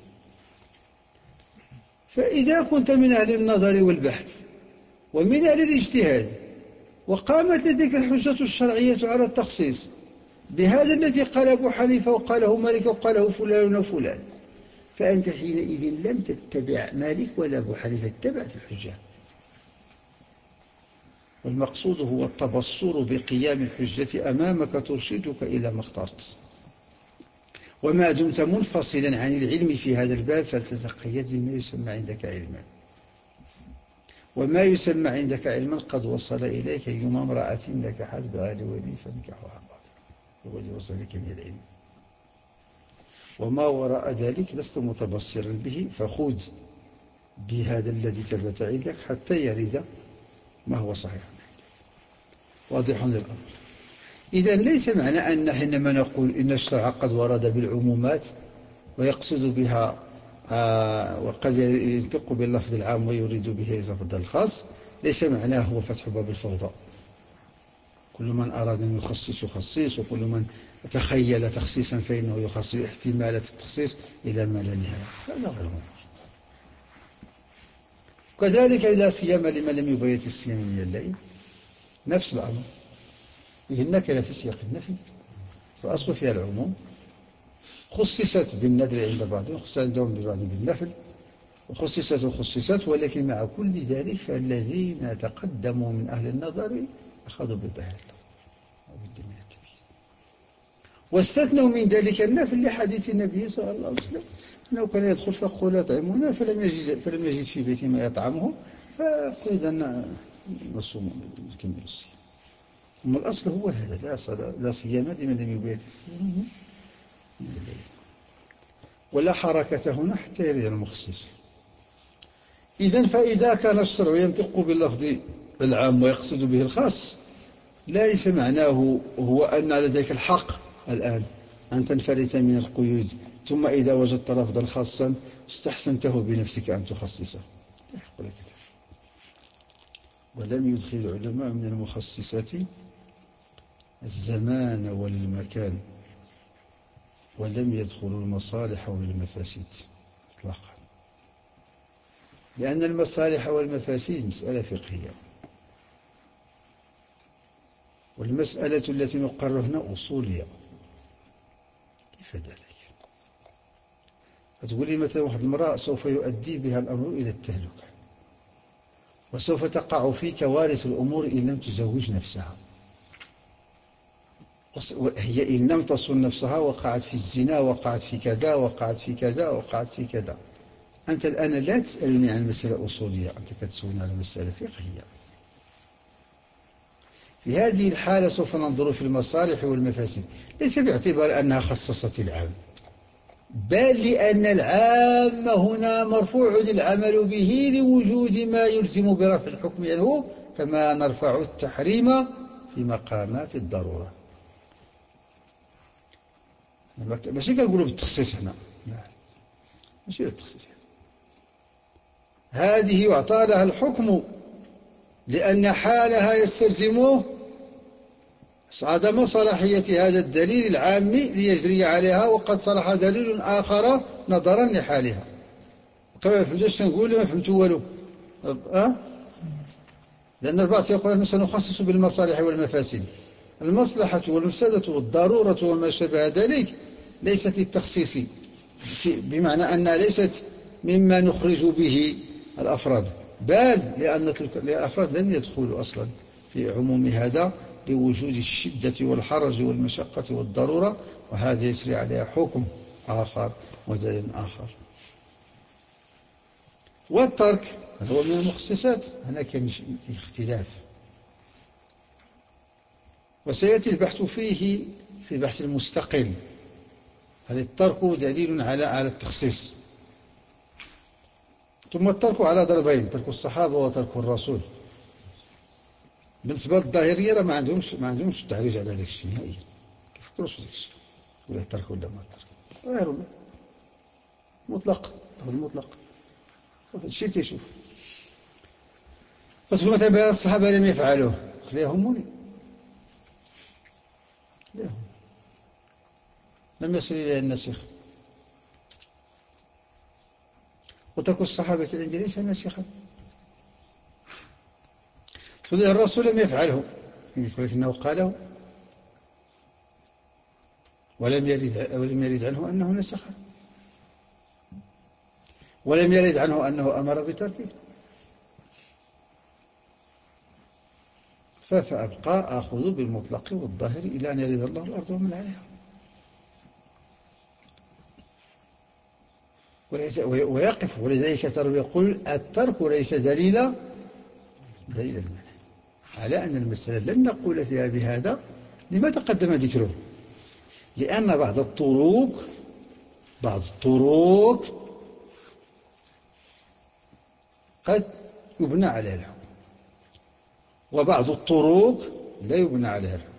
فإذا كنت من أهل النظر والبحث ومن أهل الاجتهاد، وقامت لديك الحجة الشرعية على التخصيص بهذا الذي قال أبو حنيفة وقاله مالك وقاله فلان وفلان، فأنت حينئذ لم تتبع مالك ولا أبو حنيفة، اتبعت الحجة. والمقصود هو التبصر بقيام الحجة أمامك ترشدك إلى ما اخترت. وما دمت منفصلا عن العلم في هذا الباب فلتتقيد بما يسمى عندك علما. وما يسمى عندك علما قد وصل إليك أيما امرأة نكحت بغير ولي فنكحها باطل، الذي وصل إليك من العلم. وما وراء ذلك لست متبصرا به، فخذ بهذا الذي ثبت عندك حتى يرد ما هو صحيح عندك. واضح الأمر. إذن ليس معنى أن حينما نقول إن الشرع قد ورد بالعمومات ويقصد بها آه وقد ينطق باللفظ العام ويريد به اللفظ الخاص، ليس معناه هو فتح باب الفوضى. كل من أراد أن يخصص يخصص، وكل من تخيل تخصيصا فإنه يخصص احتمالات التخصيص إلى ما لا نهاية. هذا غير ممكن. كذلك لا سيما لمن لم يبيت الصيام من الليل نفس الأمر، فيه النكرة في سياق النفي، فأصل فيها العموم، خصصت بالندر عند بعضهم، خصصت عندهم ببعض بالنفل، وخصصت وخصصت، ولكن مع كل ذلك فالذين تقدموا من أهل النظر أخذوا بظاهر اللفظ وبالدين التبيين، واستثنوا من ذلك النفل لحديث النبي صلى الله عليه وسلم أنه كان يدخل فقال يطعمون فلم يجد, فلم يجد في بيته ما يطعمه فقل إذن نصوم نكمل الصيام. أما الأصل هو هذا، لا, لا صيام لمن لم يبيت الصيام من الليل، ولا حركة هنا حتى يريد المخصص. إذن فإذا كان الشرع ينطق باللفظ العام ويقصد به الخاص، ليس معناه هو أن لديك الحق الآن أن تنفلت من القيود، ثم إذا وجدت لفظا خاصا استحسنته بنفسك أن تخصصه. لا يحق لك ذلك. ولم يدخل العلماء من المخصصات الزمان والمكان، ولم يدخلوا المصالح والمفاسد إطلاقا، لأن المصالح والمفاسد مسألة فقهية، والمسألة التي نقرر هنا أصولية. كيف ذلك؟ تقول لي مثلا واحد المرأة سوف يؤدي بها الأمر إلى التهلكة، وسوف تقع في كوارث الأمور إن لم تزوج نفسها. هي إن لم تصن نفسها وقعت في الزنا، وقعت في كذا، وقعت في كذا، وقعت في كذا. أنت الآن لا تسألني عن مسألة أصولية، أنت كتسألني عن مسألة فقهية. في هذه الحالة سوف ننظر في المصالح والمفاسد، ليس باعتبار أنها خصصت العام، بل لأن العام هنا مرفوع العمل به لوجود ما يلزم برفع الحكم عنه، كما نرفع التحريم في مقامات الضرورة. ماشي كنقولوا بالتخصيص هنا، لا ماشي بالتخصيص. هذه يعطى لها الحكم لأن حالها يستلزمه عدم صلاحية هذا الدليل العام ليجري عليها، وقد صلح دليل آخر نظرا لحالها. كما فهمتوش نقول ما فهمتوا والو. أه؟ لأن البعض يقول أننا سنخصص بالمصالح والمفاسد. المصلحة والمفسدة والضرورة وما شابه ذلك ليست للتخصيص، بمعنى أنها ليست مما نخرج به الأفراد، بل لأن الأفراد لم يدخلوا أصلا في عموم هذا لوجود الشدة والحرج والمشقة والضرورة، وهذا يسري عليها حكم آخر ودليل آخر. والترك هو من المخصصات، هناك اختلاف، وسيأتي البحث فيه في بحث المستقل. هل الترك دليل على على التخصيص؟ ثم الترك على ضربين: ترك الصحابة وترك الرسول. بالنسبة للظاهرية ما عندهمش ما عندهمش التعريج على هذاك الشيء نهائيا، كيفكروش في هذاك الشيء، ولا ترك ولا ما ترك، غير مطلق، المطلق هذا الشيء تيشوف. فتقول مثلا بأن الصحابة لم يفعلوه، لا يهمني، لا يهم، لم يصل إلى النسخ. وترك الصحابة عندي ليس ناسخا. تقول الرسول لم يفعله، يقول لك إنه قاله ولم يرد ولم يرد عنه أنه نسخه، ولم يرد عنه أنه أمر بتركه. فأبقى آخذ بالمطلق والظاهر إلى أن يرد الله الأرض ومن عليها. ويقف، ولذلك ترى يقول الترك ليس دليلا دليلا على أن المسألة لن نقول فيها بهذا. لما تقدم ذكره؟ لأن بعض الطرق بعض الطرق قد يبنى عليها الحكم، وبعض الطرق لا يبنى عليها الحكم،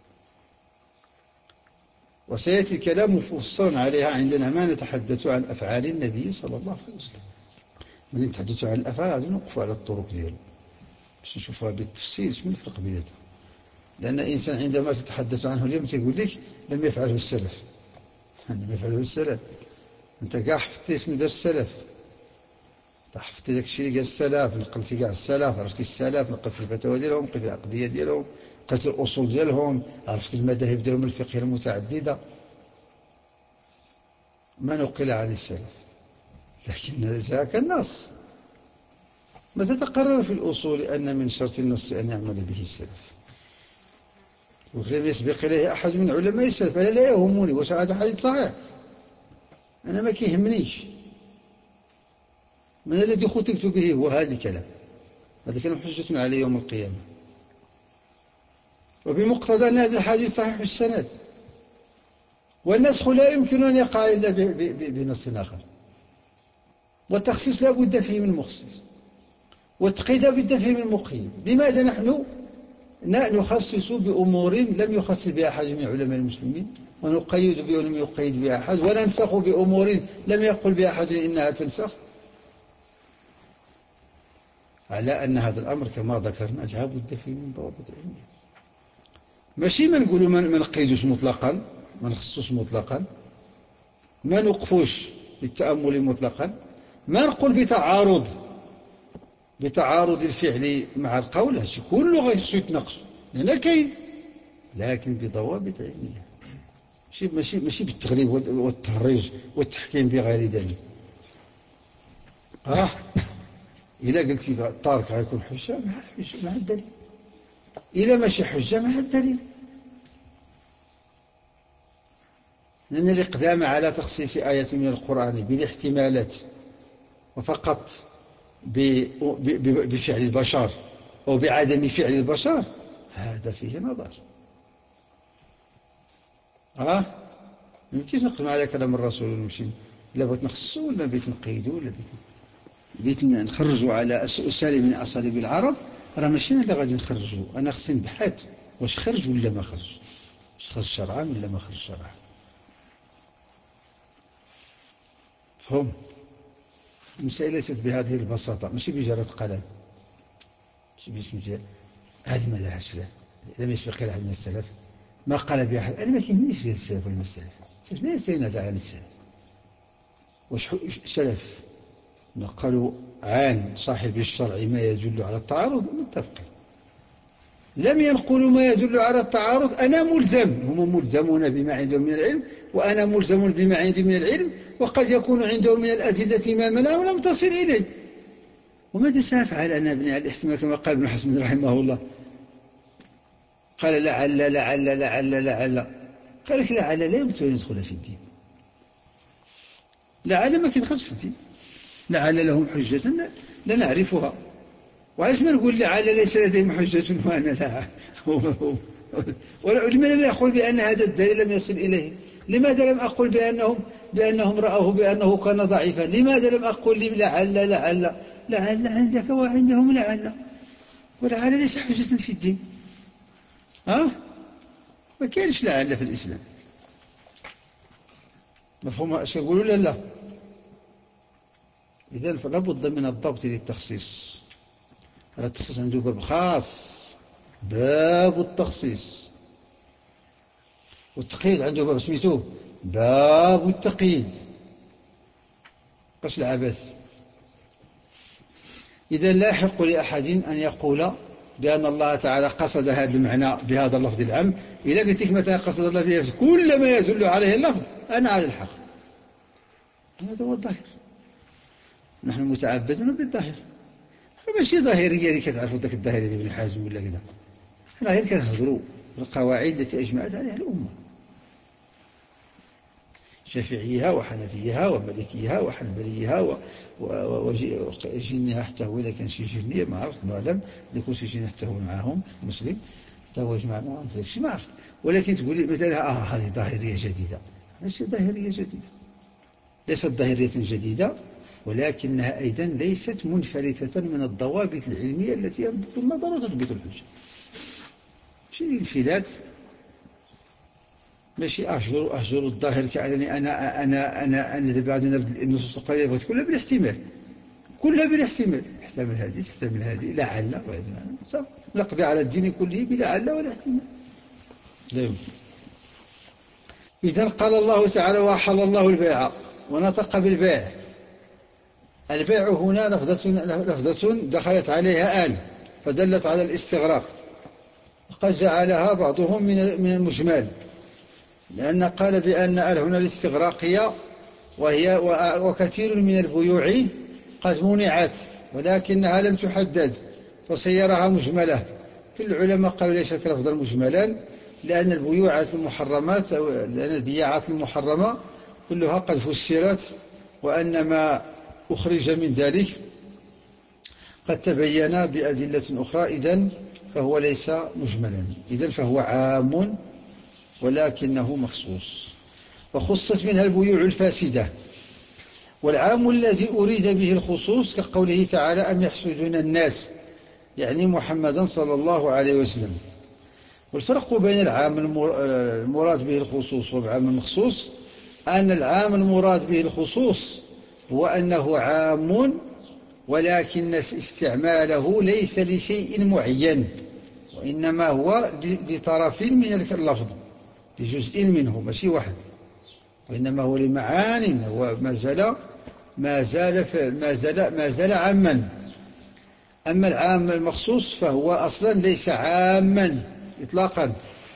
وسيأتي الكلام مفصلا عليها عندنا ما نتحدث عن أفعال النبي صلى الله عليه وسلم. من نتحدث عن الأفعال غادي نوقفوا على الطرق ديالو باش نشوفوها بالتفصيل شنو الفرق بيناتها. لأن الإنسان عندما تتحدث عنه اليوم تقول لك لم يفعله السلف، لم يفعله السلف. أنت كاع حفظتي اسم دار السلف، حفظتي داك الشيء اللي قال السلف، نقلتي كاع السلف، عرفتي السلف، نقلتي الفتاوى ديالهم، نقلتي العقدية ديالهم، نقلتي الأصول ديالهم، عرفتي المذاهب ديالهم الفقهية المتعددة. ما نقل عن السلف، لكن جاءك النص. متى تقرر في الأصول أن من شرط النص أن يعمل به السلف، ولم يسبق إليه أحد من علماء السلف، فلا لا يهمني واش هذا حديث صحيح، أنا ما كيهمنيش من الذي خطبت به هو هذا الكلام، هذا كلام حجة عليه يوم القيامة. وبمقتضى أن هذا الحديث صحيح السند، والنسخ لا يمكن أن يقع إلا بنص آخر، والتخصيص لا بد فيه من مخصص، والتقييد لا بد فيه من مقيد. لماذا نحن نخصص بأمور لم يخصص بها أحد من علماء المسلمين، ونقيد بها لم يقيد بها أحد، وننسخ بأمور لم يقل بها أحد إنها تنسخ؟ على أن هذا الأمر كما ذكرنا لا بد فيه من ضوابط علمية. ماشي ما نقولوا ما نقيدوش مطلقا، ما نخصصوش مطلقا، ما نوقفوش للتأمل مطلقا، ما نقول بتعارض بتعارض الفعل مع القول، هادشي كله غيخصو يتناقش لأن كاين، لكن بضوابط علمية، ماشي ماشي ماشي بالتغريب والتهريج والتحكيم بغير دليل. اه إلا قلتي التارك غيكون حجة مع الحجة مع الدليل، إلا ماشي حجة مع الدليل. لأن الإقدام على تخصيص آية من القرآن بالاحتمالات وفقط بفعل البشر أو بعدم فعل البشر هذا فيه نظر. آه يمكنش نقدم على كلام الرسول ونمشي لا بغيت نخصو ولا بغيت نقيدو ولا بغيت نخرجوا على أساليب من أساليب العرب. راه ماشي أنا اللي غادي نخرجوا، أنا خصني نبحث واش خرج ولا ما خرج، واش خرج شرعا ولا ما خرج شرعا. فهم المسألة ليست بهذه البساطة، ماشي بجرة قلم، ماشي باسم هذه ما دارهاش فلان لم يسبق لها من السلف ما قال بها أحد. أنا ما كيهمنيش ديال السلف ولا السلف، السلف لا يستغنى عن السلف. واش سلف قالوا عن صاحب الشرع ما يدل على التعارض متفقين، لم ينقلوا ما يدل على التعارض أنا ملزم، هم ملزمون بما عندهم من العلم وأنا ملزم بما عندي من العلم، وقد يكون عندهم من الأدلة ما منع ولم تصل إليه. وماذا سأفعل أنا ابن الاحتمال كما قال ابن حزم رحمه الله، قال لعل لعل لعل لعل قال لك لعل لا يمكن أن يدخل في الدين، لعل ما كيدخلش في الدين، لعل لهم حجة لا نعرفها. وعلاش ما نقول لعل ليس لديهم حجة وأنا لا ولماذا لا أقول بأن هذا الدليل لم يصل إليه؟ لماذا لم أقول بأنهم بأنهم رأوه بأنه كان ضعيفا؟ لماذا لم أقول لعل لعل لعل عندك وعندهم لعل، ولعل ليس حجة في الدين. ها ما كاينش لعل في الإسلام. مفهوم اش يقولوا لا لا؟ إذن فلا بد من الضبط للتخصيص. هذا التخصيص عنده باب خاص، باب التخصيص، والتقييد عنده باب سميتوه باب التقييد، قش العبث. إذا لا يحق لأحد أن يقول بأن الله تعالى قصد هذا المعنى بهذا اللفظ العام. إذا قلت لك متى قصد الله به كل ما يدل عليه اللفظ أنا على الحق، هذا هو الظاهر. نحن متعبدون بالظاهر، ماشي ظاهرية اللي كتعرفوا ذاك الظاهرية ديال ابن حزم ولا كذا. حنا غير كنهضروا القواعد التي أجمعت عليها الأمة، شافعيها وحنفيها ومالكيها وحنبليها وجنها حتى هو إذا كان شي جنية ما عرفت نعلم إذا كان شي جنية حتى هو معهم مسلم حتى هو يجمع معهم في الشيء ما عرفت. ولكن تقول لي مثلا آه هذه ظاهرية جديدة، ماشي ظاهرية جديدة، ليست ظاهرية جديدة، ولكنها أيضا ليست منفلتة من الضوابط العلمية التي ينبت النظر وتثبت الحجة. ماشي الانفلات، ماشي أهجر أهجر الظاهر كأنني أنا أنا أنا أنا دابا غادي نرد النصوص القرآنية بغيت كلها بالاحتمال، كلها بالاحتمال، احتمل هذه تحتمل هذه لعل نقضي على الدين كله بلعل ولا احتمال لا يمكن. إذن قال الله تعالى وأحل الله البيع ونطق بالبيع. البيع هنا لفظة لفظة دخلت عليها آل فدلت على الاستغراق، وقد جعلها بعضهم من من المجمال، لأن قال بأن آل هنا الاستغراقية، وهي وكثير من البيوع قد منعت ولكنها لم تحدد فصيرها مجملة. كل العلماء قالوا ليست لفظا مجملا، لأن البيوعات المحرمات أو لأن البياعات المحرمة كلها قد فسرت، وأن ما أخرج من ذلك قد تبين بأدلة أخرى، إذن فهو ليس مجملا، إذن فهو عام ولكنه مخصوص، وخصت منها البيوع الفاسدة. والعام الذي أريد به الخصوص كقوله تعالى أم يحسدون الناس، يعني محمدا صلى الله عليه وسلم. والفرق بين العام المراد به الخصوص والعام المخصوص أن العام المراد به الخصوص هو أنه عام ولكن استعماله ليس لشيء معين، وإنما هو لطرف من اللفظ، لجزء منه ماشي واحد، وإنما هو لمعان، هو ما زال ما زال ما زال ما زال عاما. أما العام المخصوص فهو أصلا ليس عاما إطلاقا،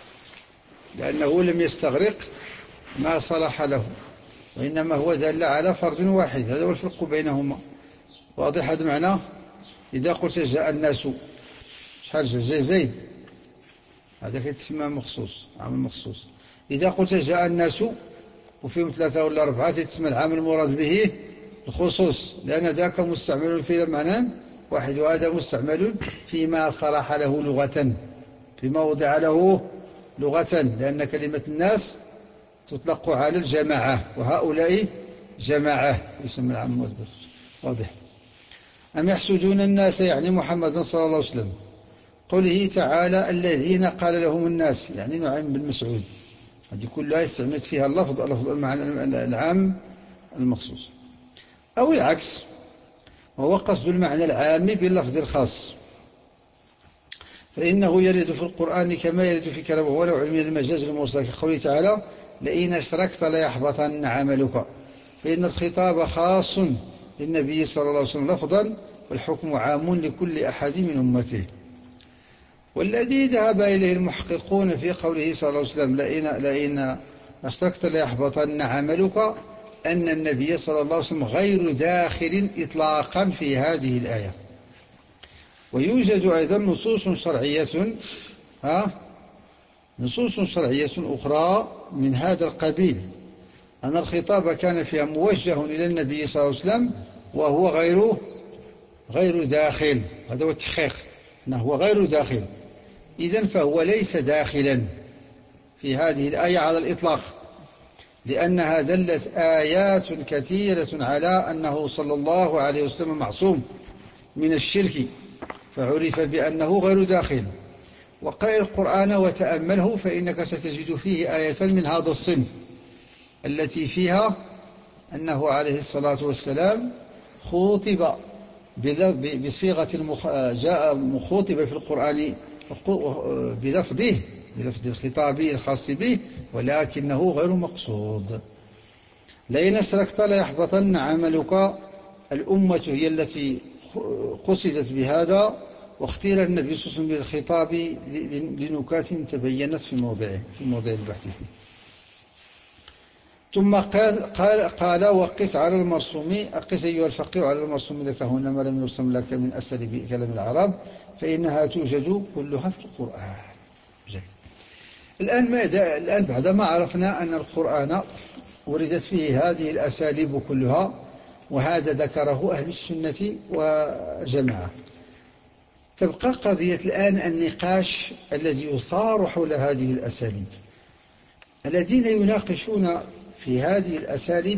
لأنه لم يستغرق ما صلح له، وإنما هو دل على فرد واحد. هذا هو الفرق بينهما. واضح هذا معناه؟ إذا قلت جاء الناس شحال جاء زيد هذا كيتسمى مخصوص، عام مخصوص. إذا قلت جاء الناس وفيهم ثلاثة ولا أربعة تسمى العام المراد به الخصوص، لأن ذاك مستعمل في معنى واحد، وهذا مستعمل فيما صلح له لغة، فيما وضع له لغة، لأن كلمة الناس تطلق على الجماعة، وهؤلاء جماعة يسمى العام المراد به. واضح. أم يحسدون الناس يعني محمد صلى الله عليه وسلم. قوله تعالى الذين قال لهم الناس يعني نعيم بن مسعود، هذه كلها استعملت فيها اللفظ اللفظ المعنى العام المخصوص، أو العكس، وهو قصد المعنى العام باللفظ الخاص، فإنه يرد في القرآن كما يرد في كلامه ولو علم المجاز المرسل، كقوله تعالى لئن أشركت ليحبطن عملك، فإن الخطاب خاص للنبي صلى الله عليه وسلم لفظا، والحكم عام لكل أحد من أمته. والذي ذهب إليه المحققون في قوله صلى الله عليه وسلم لئن, لئن أشركت ليحبطن عملك أن النبي صلى الله عليه وسلم غير داخل إطلاقا في هذه الآية. ويوجد أيضا نصوص شرعية ها نصوص شرعية أخرى من هذا القبيل، أن الخطاب كان فيها موجه إلى النبي صلى الله عليه وسلم وهو غير غير داخل، هذا هو التحقيق أنه هو غير داخل، إذن فهو ليس داخلا في هذه الآية على الإطلاق، لأنها دلت آيات كثيرة على أنه صلى الله عليه وسلم معصوم من الشرك، فعرف بأنه غير داخل. وقرأ القرآن وتأمله فإنك ستجد فيه آية من هذا الصنف التي فيها أنه عليه الصلاة والسلام خوطب بصيغة المخ... جاء مخوطب في القرآن بلفظه بلفظ الخطاب الخاص به، ولكنه غير مقصود. لئن أشركت ليحبطن عملك، الأمة هي التي قصدت بهذا، واختير النبي صلى الله عليه وسلم بالخطاب لنكات تبينت في موضعه في موضع البحث فيه. ثم قال, قال, قال وقس على المرسوم، أقس أيها الفقيه على المرسوم لك هنا ما لم يرسم لك من أساليب كلام العرب، فإنها توجد كلها في القرآن. جيد. الآن, ماذا الآن بعدما عرفنا أن القرآن وردت فيه هذه الأساليب كلها، وهذا ذكره أهل السنة والجماعة، تبقى قضية الآن النقاش الذي يثار حول هذه الأساليب. الذين يناقشون في هذه الأساليب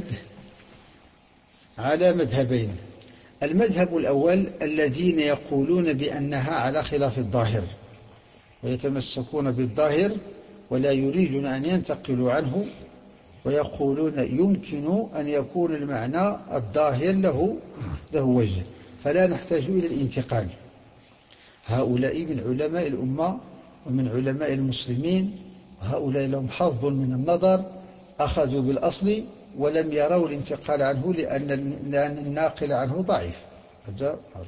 على مذهبين. المذهب الأول الذين يقولون بأنها على خلاف الظاهر، ويتمسكون بالظاهر ولا يريدون أن ينتقلوا عنه، ويقولون يمكن أن يكون المعنى الظاهر له له وجه فلا نحتاج إلى الانتقال. هؤلاء من علماء الأمة ومن علماء المسلمين، وهؤلاء لهم حظ من النظر، أخذوا بالأصل ولم يروا الانتقال عنه لأن, لأن الناقل عنه ضعيف. هذا معروف.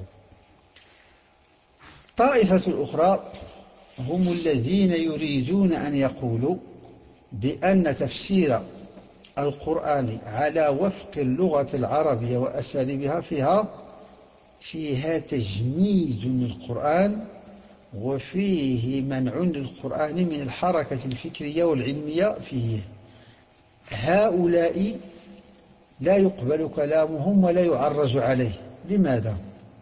الطائفة الأخرى هم الذين يريدون أن يقولوا بأن تفسير القرآن على وفق اللغة العربية وأساليبها فيها فيها تجميد للقرآن، وفيه منع للقرآن من الحركة الفكرية والعلمية فيه. هؤلاء لا يقبل كلامهم ولا يعرج عليه. لماذا؟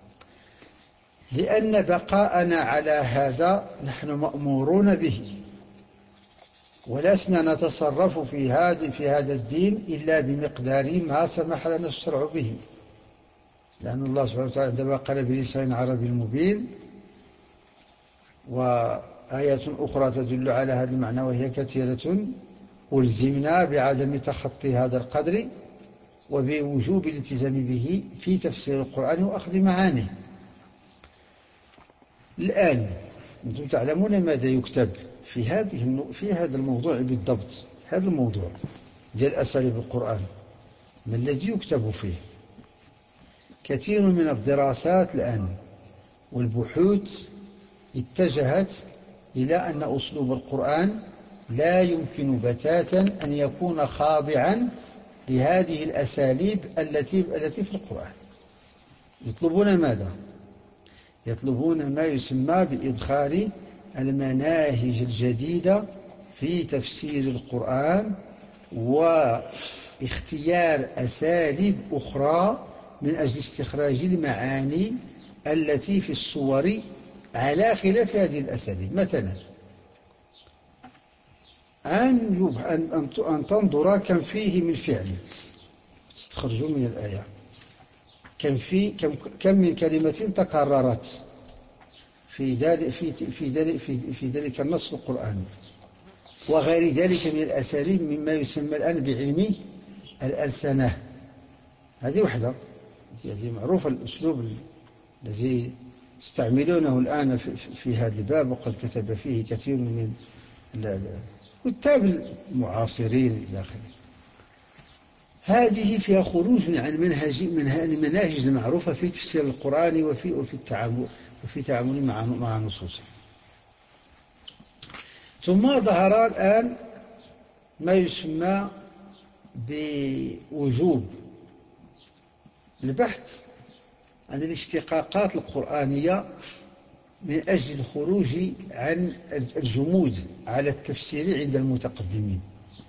لأن بقاءنا على هذا نحن مأمورون به، ولسنا نتصرف في هذا في هذا الدين إلا بمقدار ما سمح لنا الشرع به، لأن الله سبحانه وتعالى عندما قال بلسان عربي مبين، وآيات أخرى تدل على هذا المعنى وهي كثيرة، ألزمنا بعدم تخطي هذا القدر وبوجوب الالتزام به في تفسير القرآن وأخذ معانيه. الآن أنتم تعلمون ماذا يكتب في هذه في هذا الموضوع بالضبط، هذا الموضوع ديال أساليب القرآن، ما الذي يكتب فيه؟ كثير من الدراسات الآن والبحوث اتجهت إلى أن أسلوب القرآن لا يمكن بتاتا أن يكون خاضعا لهذه الأساليب التي التي في القرآن. يطلبون ماذا؟ يطلبون ما يسمى بإدخال المناهج الجديدة في تفسير القرآن واختيار أساليب أخرى من أجل استخراج المعاني التي في الصور على خلاف هذه الأساليب. مثلا أن, أن, أن تنظر كم فيه من فعل تستخرجوا من الآية، كم, في كم, كم من كلمة تكررت في ذلك, في, في, ذلك, في, في ذلك النص القرآني وغير ذلك من الأساليب مما يسمى الآن بعلم الألسنة. هذه وحدة، هذه معروفة الأسلوب الذي يستعملونه الآن في, في هذا الباب، وقد كتب فيه كثير من الكتاب المعاصرين إلى آخره. هذه فيها خروج عن منهج من المناهج المعروفة في تفسير القرآن وفي وفي التعامل وفي تعامل مع مع نصوصه. ثم ظهر الآن ما يسمى بوجوب البحث عن الاشتقاقات القرآنية من أجل الخروج عن الجمود على التفسير عند المتقدمين.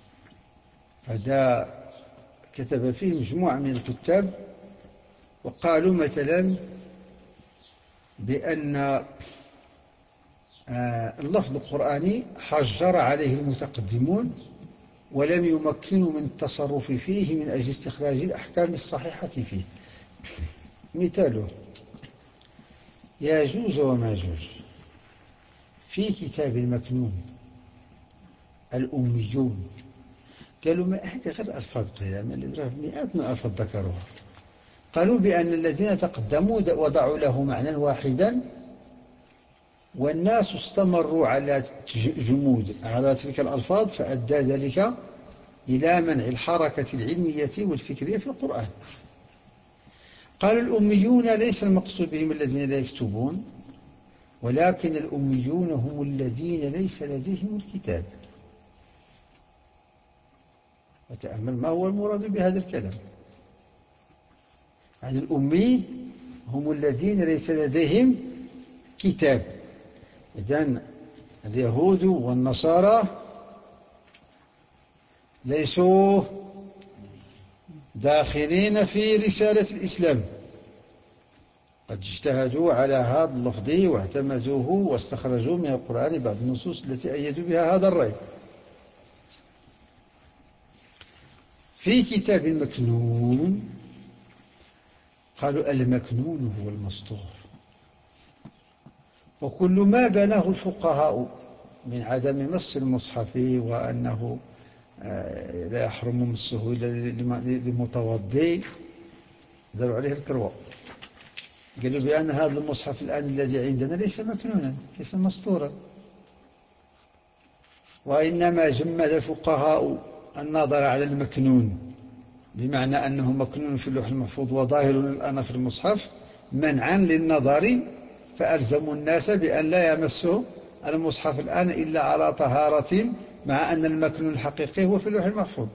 هذا كتب فيه مجموعة من الكتاب، وقالوا مثلا بأن اللفظ القرآني حجر عليه المتقدمون ولم يمكنوا من التصرف فيه من أجل استخراج الأحكام الصحيحة فيه. مثاله ياجوج وماجوج في كتاب مكنون الأميون. قالوا ما هذه غير ألفاظ قيامة اللي مئات من الألفاظ ذكروها. قالوا بأن الذين تقدموا وضعوا له معنى واحدا والناس استمروا على جمود على تلك الألفاظ، فأدى ذلك إلى منع الحركة العلمية والفكرية في القرآن. قالوا الأميون ليس المقصود بهم الذين لا يكتبون، ولكن الأميون هم الذين ليس لديهم الكتاب. وتأمل ما هو المراد بهذا الكلام. يعني الأمي هم الذين ليس لديهم كتاب. إذن اليهود والنصارى ليسوا داخلين في رسالة الإسلام، قد اجتهدوا على هذا اللفظ واعتمدوه واستخرجوا من القرآن بعض النصوص التي أيدوا بها هذا الرأي. في كتاب المكنون قالوا المكنون هو المسطور، وكل ما بناه الفقهاء من عدم مس المصحف وأنه لا يحرم مسه إلا لمتوضي داروا عليه الكروة. قالوا بأن هذا المصحف الآن الذي عندنا ليس مكنونا، ليس مسطورا، وإنما جمد الفقهاء النظر على المكنون بمعنى أنه مكنون في اللوح المحفوظ وظاهر الآن في المصحف منعا للنظر، فألزموا الناس بأن لا يمسوا المصحف الآن إلا على طهارة، مع أن المكنون الحقيقي هو في اللوح المحفوظ.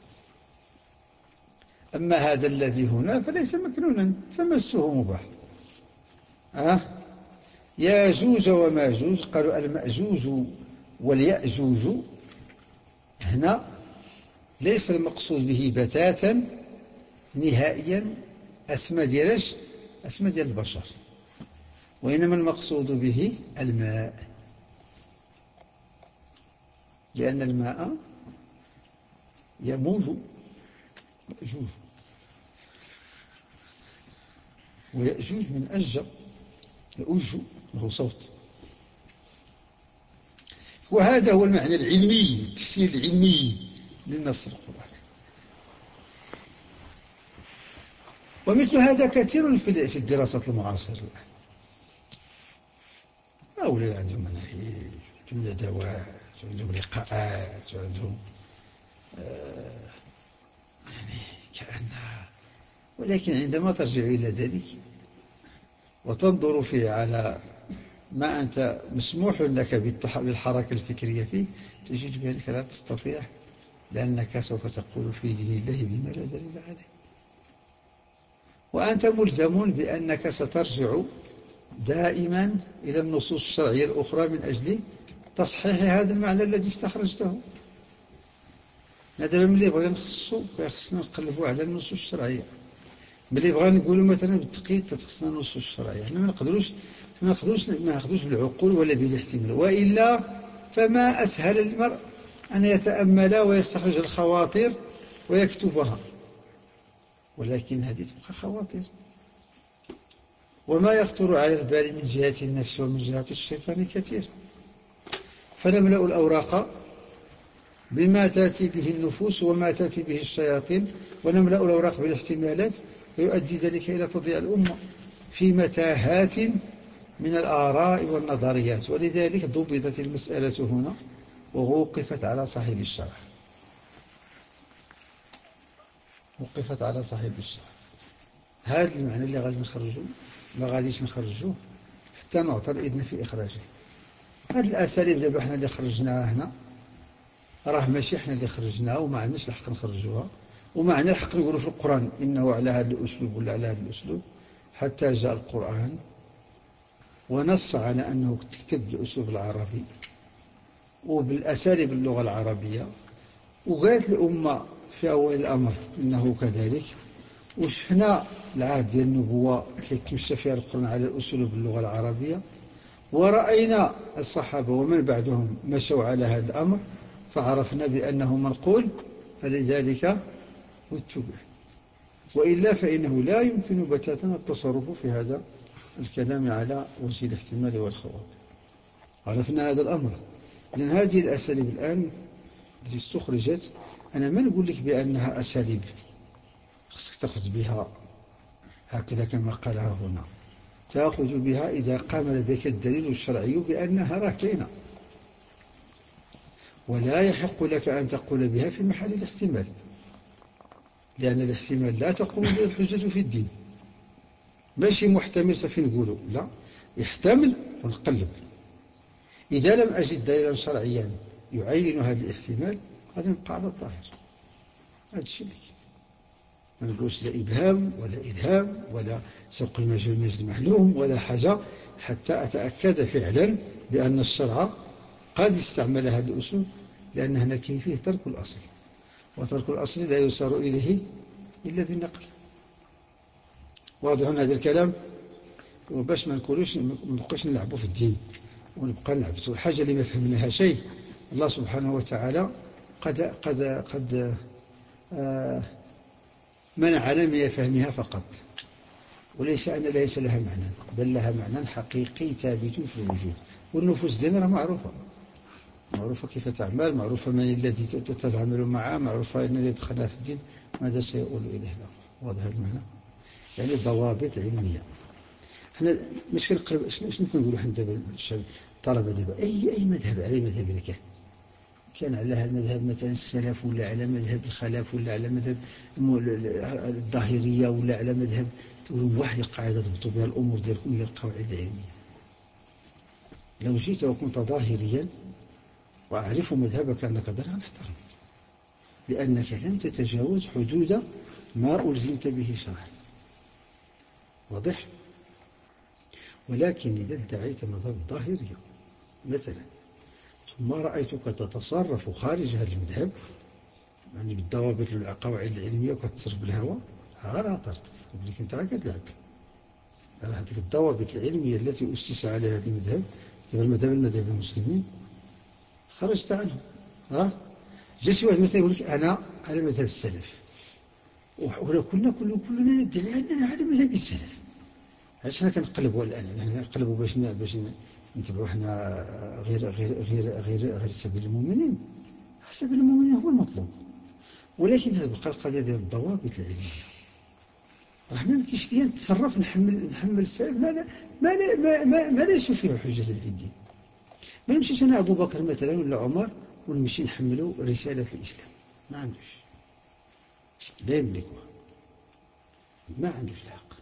أما هذا الذي هنا فليس مكنونا فمسه مباح. أه؟ ياجوج وماجوج قالوا المأجوج واليأجوج هنا ليس المقصود به بتاتا نهائيا اسم ديالش اسم ديال البشر، وإنما المقصود به الماء، لأن الماء يموج يأجوج، ويأجوج من أجة يأج له صوت. وهذا هو المعنى العلمي، التفسير العلمي للنص القرآني. ومثل هذا كثير في الدراسات المعاصرة الآن. هؤلاء عندهم مناهج، عندهم ندوات، عندهم لقاءات، وعندهم آه يعني كأنها، ولكن عندما ترجع إلى ذلك وتنظر فيه على ما أنت مسموح لك بالحركة الفكرية فيه، تجد بأنك لا تستطيع، لأنك سوف تقول في دين الله بما لا دليل عليه، وأنت ملزم بأنك سترجع دائما إلى النصوص الشرعية الأخرى من أجل تصحيح هذا المعنى الذي استخرجته. دابا ملي بغينا نخصصو خصنا نقلبوا على النصوص الشرعيه. ملي بغا نقولوا مثلا بالتقييد خصنا النصوص الشرعيه. حنا ما نقدروش ما نقدروش ما ناخذوش بالعقول ولا بالاحتمال، والا فما اسهل المرء ان يتامل ويستخرج الخواطر ويكتبها، ولكن هذه تبقى خواطر، وما يخطر على البال من جهة النفس ومن جهة الشيطان كثير. فنملأ الأوراق بما تأتي به النفوس وما تأتي به الشياطين، ونملأ الأوراق بالاحتمالات، ويؤدي ذلك إلى تضييع الأمة في متاهات من الآراء والنظريات. ولذلك ضبطت المسألة هنا ووقفت على صاحب الشرع، وقفت على صاحب الشرع. هذا المعنى اللي غادي نخرجوه ما غاديش نخرجوه حتى نعطى الإذن في إخراجه. هذه الأساليب دابا حنا اللي خرجناها هنا راه ماشي حنا اللي خرجناها، وما عندناش الحق نخرجوها، وما عندنا الحق نقولوا في القرآن إنه على هذا الأسلوب ولا على هذا الأسلوب، حتى جاء القرآن ونص على أنه تكتب بالأسلوب العربي وبالأساليب اللغة العربية، وقالت الأمة في أول الأمر إنه كذلك. وشفنا العهد ديال النبوة كيتمشى فيها القرآن على الأسلوب باللغة العربية، ورأينا الصحابة ومن بعدهم مشوا على هذا الأمر، فعرفنا بأنه منقول، فلذلك اتبع. وإلا فإنه لا يمكن بتاتا التصرف في هذا الكلام على وجه الاحتمال والخواطر. عرفنا هذا الأمر. إذن هذه الأساليب الآن التي استخرجت، أنا ما نقول لك بأنها أساليب خصك تأخذ بها هكذا كما قالها هنا، تأخذ بها إذا قام لديك الدليل الشرعي بأنها راه كاينة، ولا يحق لك أن تقول بها في محل الاحتمال، لأن الاحتمال لا تقوم به الحجة في الدين. ماشي محتمل صافي نقوله، لا، يحتمل ونقلب. إذا لم أجد دليلا شرعيا يعين هذا الاحتمال هذا نبقى على الظاهر. هذا الشيء لك ما نقولش لا إبهام ولا إلهام ولا سوق المجهول من أجل المعلوم ولا حاجة، حتى أتأكد فعلا بأن الشرع قد استعمل هذا الأسلوب، لأن هنا كاين فيه ترك الأصل، وترك الأصل لا يسار إليه إلا بالنقل. واضح هذا الكلام؟ وباش ما نقولوش ما نبقاش نلعبوا في الدين ونبقى نلعبوا الحاجة اللي ما فهمناها شيء. الله سبحانه وتعالى قد قد قد آه منعنا من فهمها فقط، وليس أن ليس لها معنى، بل لها معنى حقيقي ثابت في الوجود. والنفوس ديالنا معروفة، معروفة كيف تعمل، معروفة من الذي تتعامل معه، معروفة أن الذي دخلها في الدين ماذا سيقول إليه له. واضح هذا المعنى؟ يعني ضوابط علمية. احنا مش كنقرب شنو كنقولوا حنا دابا الشباب الطلبة دابا أي أي مذهب على مذهب اللي كان كان على هذا المذهب مثلا السلف، ولا على مذهب الخلف، ولا على مذهب الظاهرية، ولا على مذهب واحد القاعدة ضبطوا بها الأمور ديالكم هي القواعد العلمية. لو جيت وكنت ظاهريا وأعرف مذهبك أنك ضر نحترمك، لأنك لم تتجاوز حدود ما ألزمت به شرعا. واضح؟ ولكن إذا ادعيت مذهب الظاهرية مثلا ثم رأيتك تتصرف خارج هذا المذهب، يعني بالضوابط القواعد العلمية وكتصرف بالهوى، ها طرت لك أنت كتلعب على هذه الضوابط العلمية التي أسس على هذا المذهب، المذهب المذهب المسلمين، خرجت عنه. ها جاء شي واحد مثلا يقول لك أنا على مذهب السلف، ولا كلنا كلنا ندعي أننا على مذهب السلف. علاش حنا كنقلبوا الآن نقلبوا باش باش نتبعوا حنا غير غير غير غير غير سبيل المؤمنين؟ سبيل المؤمنين هو المطلوب، ولكن تبقى القضية ديال الضوابط العلمية. راه ما يمكنش لي نتصرف نحمل نحمل السلف ما لا ما ما ما, ما ليس فيه حجة في الدين. ما نمشيش أنا أبو بكر مثلا ولا عمر ونمشي نحمله رسالة الإسلام، ما عندوش، لا يملكها، ما عندوش الحق.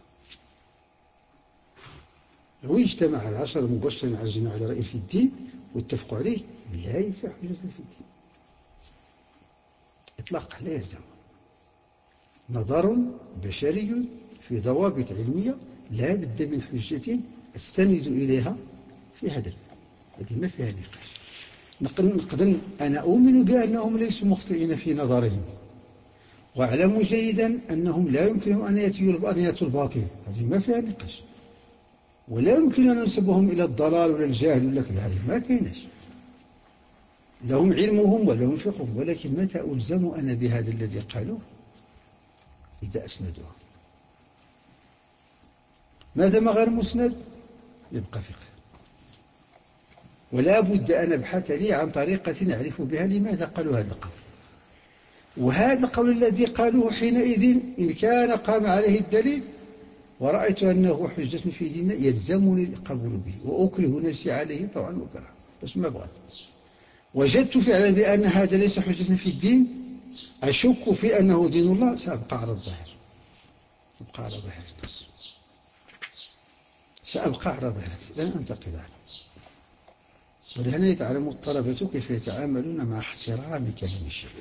لو اجتمع العشر المبشرين على الجنة على رأي في الدين واتفقوا عليه ليس حجة في الدين إطلاقا، لا يلزم. نظر بشري في ضوابط علمية لا بد من حجة أستند إليها في هذا، هذه ما فيها نقاش. نقدر أنا أؤمن بأنهم ليسوا مخطئين في نظرهم، وأعلم جيدا أنهم لا يمكنهم أن يأتوا الباطل، هذه ما فيها نقاش، ولا يمكن أن ننسبهم إلى الضلال ولا الجهل ولا كذا، هذه ما كايناش، لهم علمهم ولهم فقههم. ولكن متى ألزم أنا بهذا الذي قالوه؟ إذا أسندوه. ما دام غير مسند يبقى فقه، ولا بد أن أبحث لي عن طريقة نعرف بها لماذا قالوا هذا القول. وهذا القول الذي قالوه حينئذ إن كان قام عليه الدليل ورأيت أنه حجة في ديننا يلزمني القبول به، وأكره نفسي عليه طبعا وكره، بس ما بغيت. وجدت فعلا بأن هذا ليس حجة في الدين، أشك في أنه دين الله، سأبقى على الظاهر، أبقى على ظاهر الناس، سأبقى على ظاهر لن أنتقل عنه. ولهنا يتعلم الطلبة كيف يتعاملون مع احترام كلام الشيخ،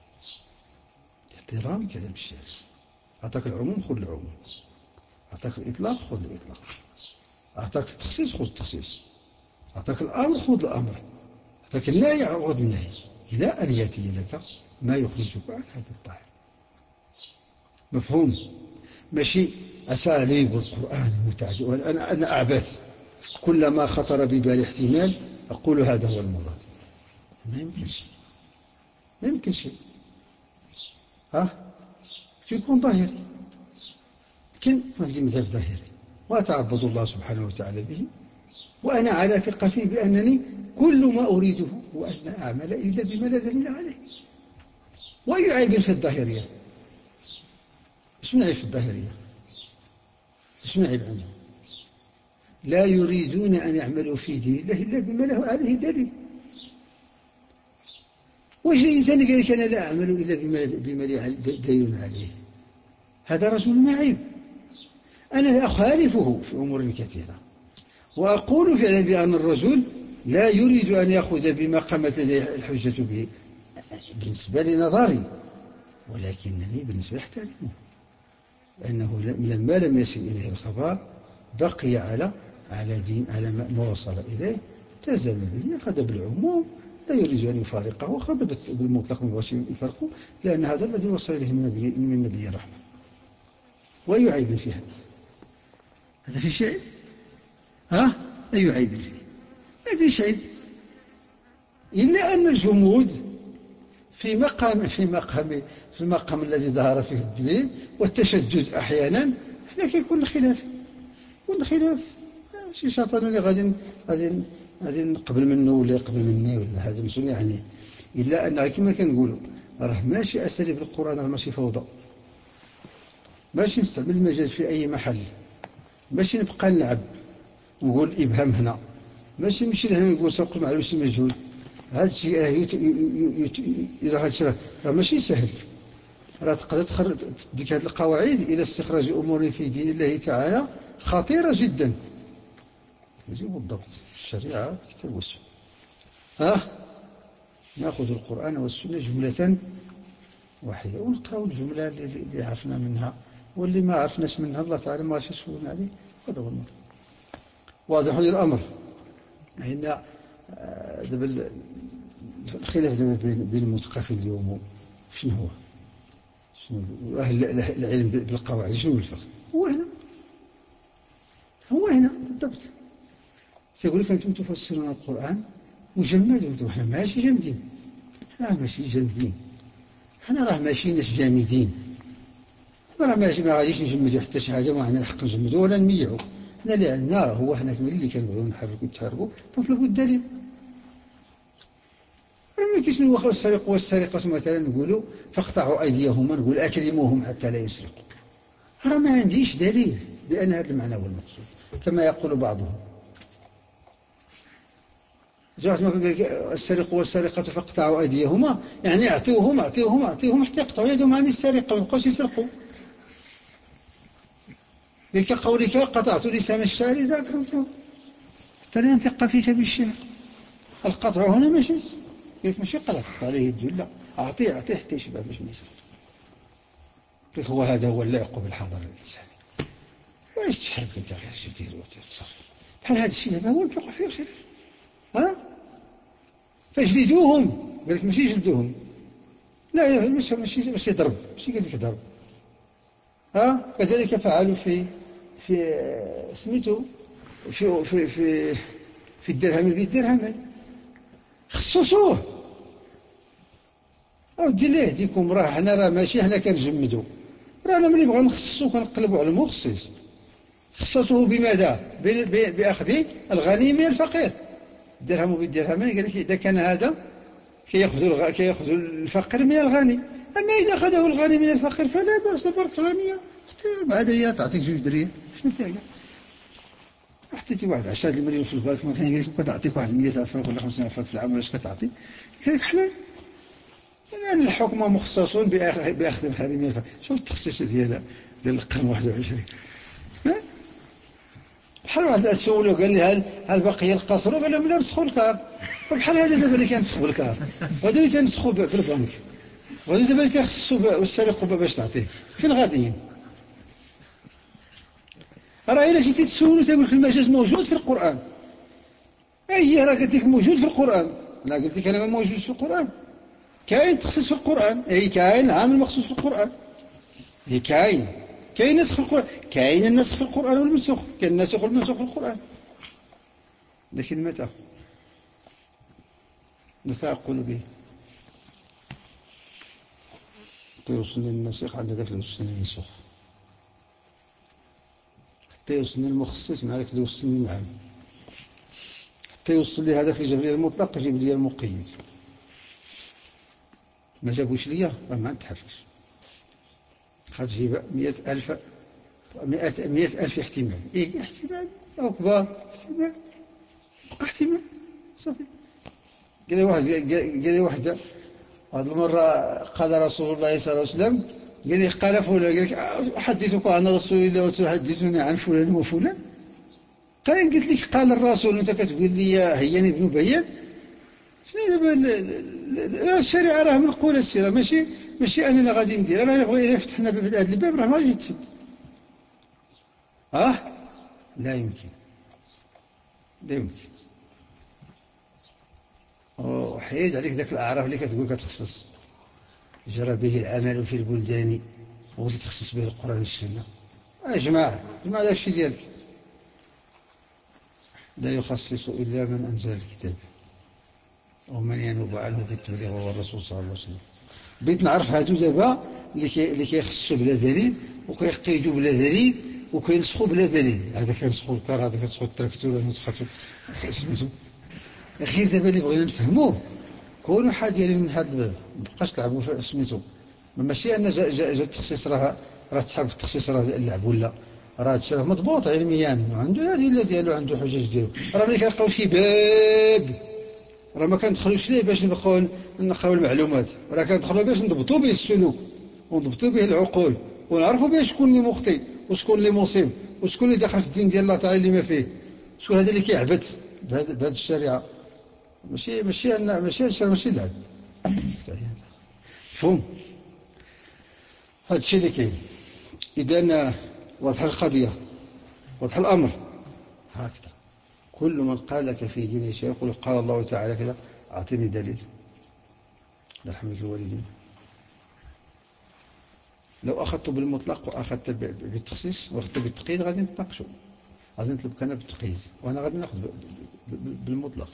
احترام كلام الشيخ. أعطاك العموم خذ العموم، أعطاك الإطلاق خذ الإطلاق، أعطاك التخصيص خذ التخصيص، أعطاك الأمر خذ الأمر، أعطاك النهي خذ النهي، إلى أن يأتي لك ما يخرجك عن هذا الطاعة. مفهوم؟ ماشي أساليب القرآن متعددة، وأنا أنا أعبث كلما خطر ببالي احتمال أقول هذا هو المراد. ما يمكن شيء، ما يمكن شيء. ها يكون ظاهري، لكن عندي مذهب ظاهري وأتعبد الله سبحانه وتعالى به، وأنا على ثقة بأنني كل ما أريده هو أن أعمل إلا بما لا دليل عليه. وأي عيب في الظاهرية؟ إيش من عيب في الظاهرية؟ إيش من عيب عندهم؟ لا يريدون أن يعملوا في دين الله إلا بما له عليه دليل. وش الإنسان قال لك أنا لا أعمل إلا بما لي دليل عليه؟ هذا رجل معيب. أنا لا أخالفه في أمور كثيرة، وأقول فعلا بأن الرجل لا يريد أن يأخذ بما قامت لديه الحجة به بالنسبة لنظري، ولكنني بالنسبة أحترمه، لأنه لما لم يصل إليه الخبر بقي على على دين، على ما وصل إليه، التزم به، أخذ بالعموم، لا يريد أن يفارقه، وأخذ بالمطلق ما يفرقه، لأن هذا الذي وصل إليه من نبي من نبي الرحمة. وأي عيب في هذا؟ هذا في شيء؟ ها؟ أي عيب فيه؟ ما في شيء، إلا أن الجمود في مقام في مقام في المقام الذي ظهر فيه الدليل، والتشدد أحيانا هنا كيكون الخلاف، يكون الخلاف شي شيطان اللي غادي غادي غادي نقبل منه ولا يقبل مني ولا هذا مسؤول يعني. إلا أن كما كنقولوا راه ماشي أساليب القرآن، راه ماشي فوضى، ماشي نستعمل المجاز في أي محل، ماشي نبقى نلعب ونقول إبهام هنا، ماشي نمشي لهنا نقول سوق المعلوم شي مجهول. هذا الشيء راه هذا الشيء راه ماشي سهل، راه تقدر تديك هذه القواعد إلى استخراج أمور في دين الله تعالى خطيرة جدا. يجب الضبط الشريعة كتاب والسنة. ها نأخذ القرآن والسنة جملة واحدة ونقرأ الجملة اللي عرفنا منها، واللي ما عرفناش منها الله تعالى ما يسولنا عليه. هذا هو الموضوع. واضح لي الأمر. هنا دابا الخلاف دابا بين المثقفين اليوم شنو هو؟ شنو أهل العلم بالقواعد شنو الفرق؟ هو هنا، هو هنا بالضبط. سيقول لك أنتم تفسرون القرآن مجمد، وأنتم احنا ماشي جامدين، احنا راه ماشي جامدين، احنا راه ماشي ناس جامدين، احنا راه ماشي ما غاديش نجمدوا حتى شي حاجة ما عندنا الحق نجمدوا ولا نميعوا. احنا اللي عندنا هو احنا اللي كنبغيو نحركوا نتحركوا نطلبوا الدليل. ما كاينش واخا السرقة والسرقة مثلا نقولوا فاقطعوا أيديهما، نقول أكرموهم حتى لا يسرقوا، راه ما عنديش دليل بأن هذا المعنى هو المقصود كما يقول بعضهم. جاءت السرقة والسرقة فاقطعوا أيديهما، يعني أعطيوهم أعطيوهم أعطيوهم حتى يقطعوا يدهم عن السرقة ما يبقاوش يسرقوا. لك قولك قطعت لسان الشعر ذاك حتى لا ينطق فيك بالشعر. القطع هنا ماشي كيف ماشي قطع تقطع عليه يده، لا أعطيه أعطيه حتى يشبع باش ما يسرق. كيف هو هذا هو اللائق بالحضر الإنساني. واش تحب انت غير شي دير وتتصرف بحال هذا الشيء دابا هو كيوقع فيه الخلاف. ها فاجلدوهم. قال لك ماشي جلدوهم، لا ماشي ماشي ماشي ضرب، ماشي قال لك ضرب. ها كذلك فعلوا في في سميتو في في في في الدرهم بالدرهم، خصصوه. أودي ليه يهديكم، راه حنا راه ماشي حنا كنجمدوا، رانا ملي بغا نخصصو كنقلبوا على المخصص. خصصوه بماذا؟ بأخذ الغني من الفقير، الدرهم بالدرهم. قال لك إذا كان هذا كيأخذ الغ... كيأخذ الفقير من الغني، أما إذا أخذه الغني من الفقير فلا بأس، برك غنية حتى أربعة دريات تعطيك جوج دريات، شنو فيها؟ حطيتي واحد عشرة المليون في البنك ما كان، قال لك كتعطيك واحد مية ألف ولا خمسين ألف في العام، واش كتعطي؟ قال لك حلال، لأن الحكومة مختصون بأخذ الغني من الفقير. شوف التخصيص ديال ديال القرن واحد وعشرين. بحال واحد سولو قال لي هل هل باقي القصر؟ قال لهم لا نسخوا الكار. وبحال هذا دابا اللي كنسخوا الكار، وهذا اللي تنسخوا بالبنك، وهذا دابا اللي تيخصصوا والسرقوا باش تعطيه، فين غاديين؟ راه الا جيتي تسولو تيقول لك المجاز موجود في القرآن. اي راه قلت لك موجود في القرآن، لا قلت لك انا ما موجود في القرآن. كاين تخصيص في القرآن، اي كاين عامل مخصوص في القرآن، هي كاين كاين نسخ في القرآن، كاين النسخ في القرآن والمنسوخ، كاين الناسخ والمنسوخ في القرآن. لكن متى؟ متى أقول به؟ حتى يوصلني الناسخ عند ذاك اللي يوصلني المنسوخ، حتى يوصلني المخصص مع ذاك اللي يوصلني العام، حتى يوصل لي هذاك اللي جاب لي المطلق يجيب لي المقيد. ما جابوش ليا راه ما نتحركش. خاتجيب مئة ألف، مئة مئة ألف احتمال، إيه احتمال أو كبار، احتمال بقى احتمال صافي. قال لي واحد قال لي واحد هذه المرة قال رسول الله صلى الله عليه وسلم، قال لي قال فلان، قال لك أحدثك عن رسول الله وتحدثني عن فلان وفلان؟ قال قلت لك قال الرسول وأنت كتقول لي هيان ابن بيان. شنو دابا الشريعة راه منقولة السيرة، ماشي ماشي أنا اللي غادي ندير. أنا إلا فتحنا باب هذا الباب راه ما غادي يتسد. أه لا يمكن، لا يمكن. وحيد عليك ذاك الأعراف اللي كتقول كتخصص جرى به العمل في البلدان وتتخصص به القرآن والسنة. يا جماعة جماعة داك الشيء ديالك، لا يخصص إلا من أنزل الكتاب ومن ينوب عنه في التبليغ هو الرسول صلى الله عليه وسلم. بغيت نعرف هادو دابا اللي كيخصصوا بلا دليل وكيقيدوا بلا دليل وكينسخوا بلا دليل. هذا كينسخوا الكار، هذا كينسخوا التراكتور، هذا كينسخوا سميتو. غير دابا اللي بغينا نفهموه كونوا حذرين من هذا الباب، مابقاش تلعبوا في سميتو. ماشي ان جا, جا, جا التخصيص راه راه تسحب التخصيص راه اللعب، ولا راه هادشي راه مضبوط علميا وعنده الادله ديالو، عنده حجج ديالو. راه ملي كنلقاو شي باب راه ما كندخلوش ليه باش نبقاو نقراو المعلومات، راه كندخلوا باش نضبطوا به السلوك ونضبطوا به العقول ونعرفوا به شكون اللي مخطئ وشكون اللي مصيب وشكون اللي داخل في الدين ديال الله تعالى اللي ما فيه، شكون هذا اللي كيعبث بهذه الشريعه. ماشي ماشي أن ماشي هادشي ماشي لعب. مفهوم هذا الشيء اللي كاين. إذا واضح القضية، واضح الأمر. هكذا كل من قال لك في دين شيء يقول قال الله تعالى كذا، أعطيني دليل. الله يرحم الوالدين. لو أخذت بالمطلق وأخذت بالتخصيص وأخذت بالتقييد غادي نتناقشوا، غادي نطلبك أنا بالتقييد وأنا غادي ناخذ بالمطلق.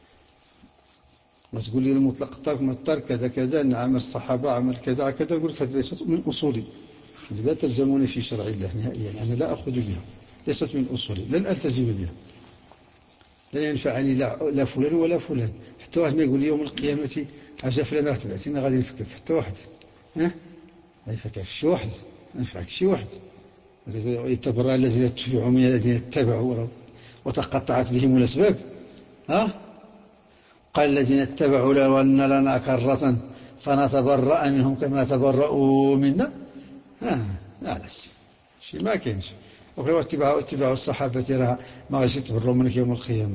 ما تقول لي المطلق الترك ما الترك كذا كذا، نعم الصحابة عمل كذا كذا، نقول لك هذه ليست من أصولي، لا تلزموني في شرع الله نهائيا، أنا لا أخذ بها، ليست من أصولي، لن ألتزم بها، لن ينفعني لا فلان ولا فلان. حتى واحد ما يقول لي يوم القيامة أجا فلان راه تبعتينا غادي نفكك، حتى واحد ها ما يفكك شي واحد، ينفعك شي واحد. يتبرأ الذين اتبعوا من الذين اتبعوا وتقطعت بهم الأسباب. ها قال الذين اتبعوا لو أن لنا كرة فنتبرأ منهم كما تبرؤوا منا. ها لا لس شي ما كاينش. وكانوا اتباعوا اتباعوا الصحابة راه ما غاديش يتبرؤوا منك يوم القيامة.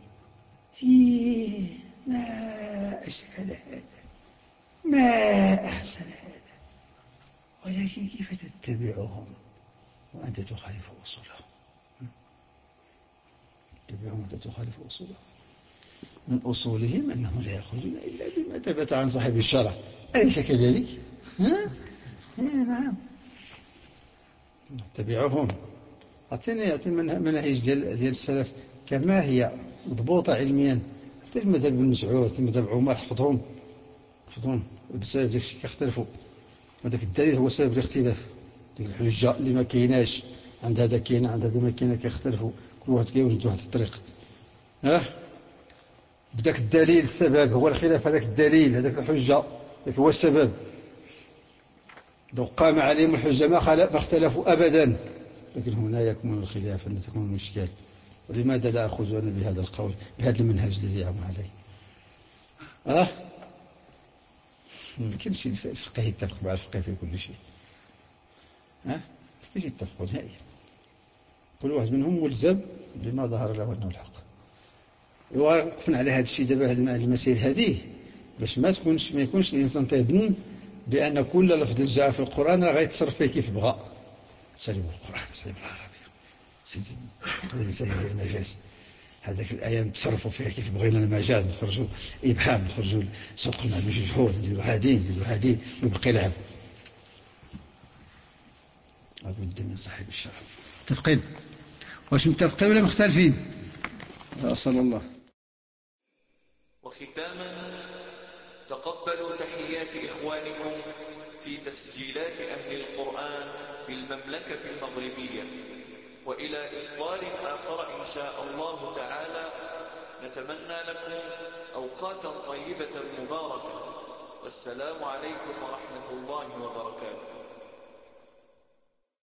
إيه ما أجهل هذا، ما أحسن هذا، ولكن كيف تتبعهم وأنت تخالف أصولهم؟ تتبعهم وأنت تخالف أصولهم. من أصولهم أنهم لا يخرجون إلا بما ثبت عن صاحب الشرع. أليس كذلك؟ ها؟ نعم، نتبعهم. أعطيني أعطيني مناهج ديال ديال السلف كما هي مضبوطة علميا، حتى المذهب ابن مسعود، المذهب عمر، حفظهم حفظهم بسبب داك الشيء كيختلفوا، هذاك الدليل هو سبب الاختلاف. ديك الحجة اللي ما كايناش عند هذا كاينه، عند هذا ما كاينه، كيختلفوا، كل واحد كيوجد واحد الطريق. ها بداك الدليل السبب هو الخلاف، هذاك الدليل هذاك الحجة ذاك هو السبب. لو قام عليهم الحجة ما اختلفوا أبدا، لكن هنا يكمن الخلاف، أن تكون المشكل. ولماذا لا أخذون بهذا القول، بهذا المنهج الذي يعمل عليه؟ أه ما يمكنش الفقه يتفق مع الفقه في كل شيء. أه كيف يتفقوا نهائيا؟ كل واحد منهم ملزم بما ظهر له أنه الحق. وقفنا على هذا الشيء دابا، المسائل هذه، باش ما تكونش ما يكونش الإنسان تيظن بأن كل لفظ جاء في القرآن راه غيتصرف فيه كيف بغى. سلم القرآن، سلم العربية، سيدي الإنسان يدير المجاز. هذاك الآية نتصرفوا فيها كيف بغينا، المجاز نخرجوا إبهام، نخرجوا صدق مع المجهول، نديروا هادي نديروا هادي ويبقى يلعب. لابد من صاحب الشرع. متفقين؟ واش متفقين ولا مختلفين؟ أسأل الله. وختاما، تقبلوا تحيات إخوانكم في تسجيلات أهل القرآن بالمملكة المغربية، وإلى إصدار آخر إن شاء الله تعالى. نتمنى لكم أوقاتا طيبة مباركة، والسلام عليكم ورحمة الله وبركاته.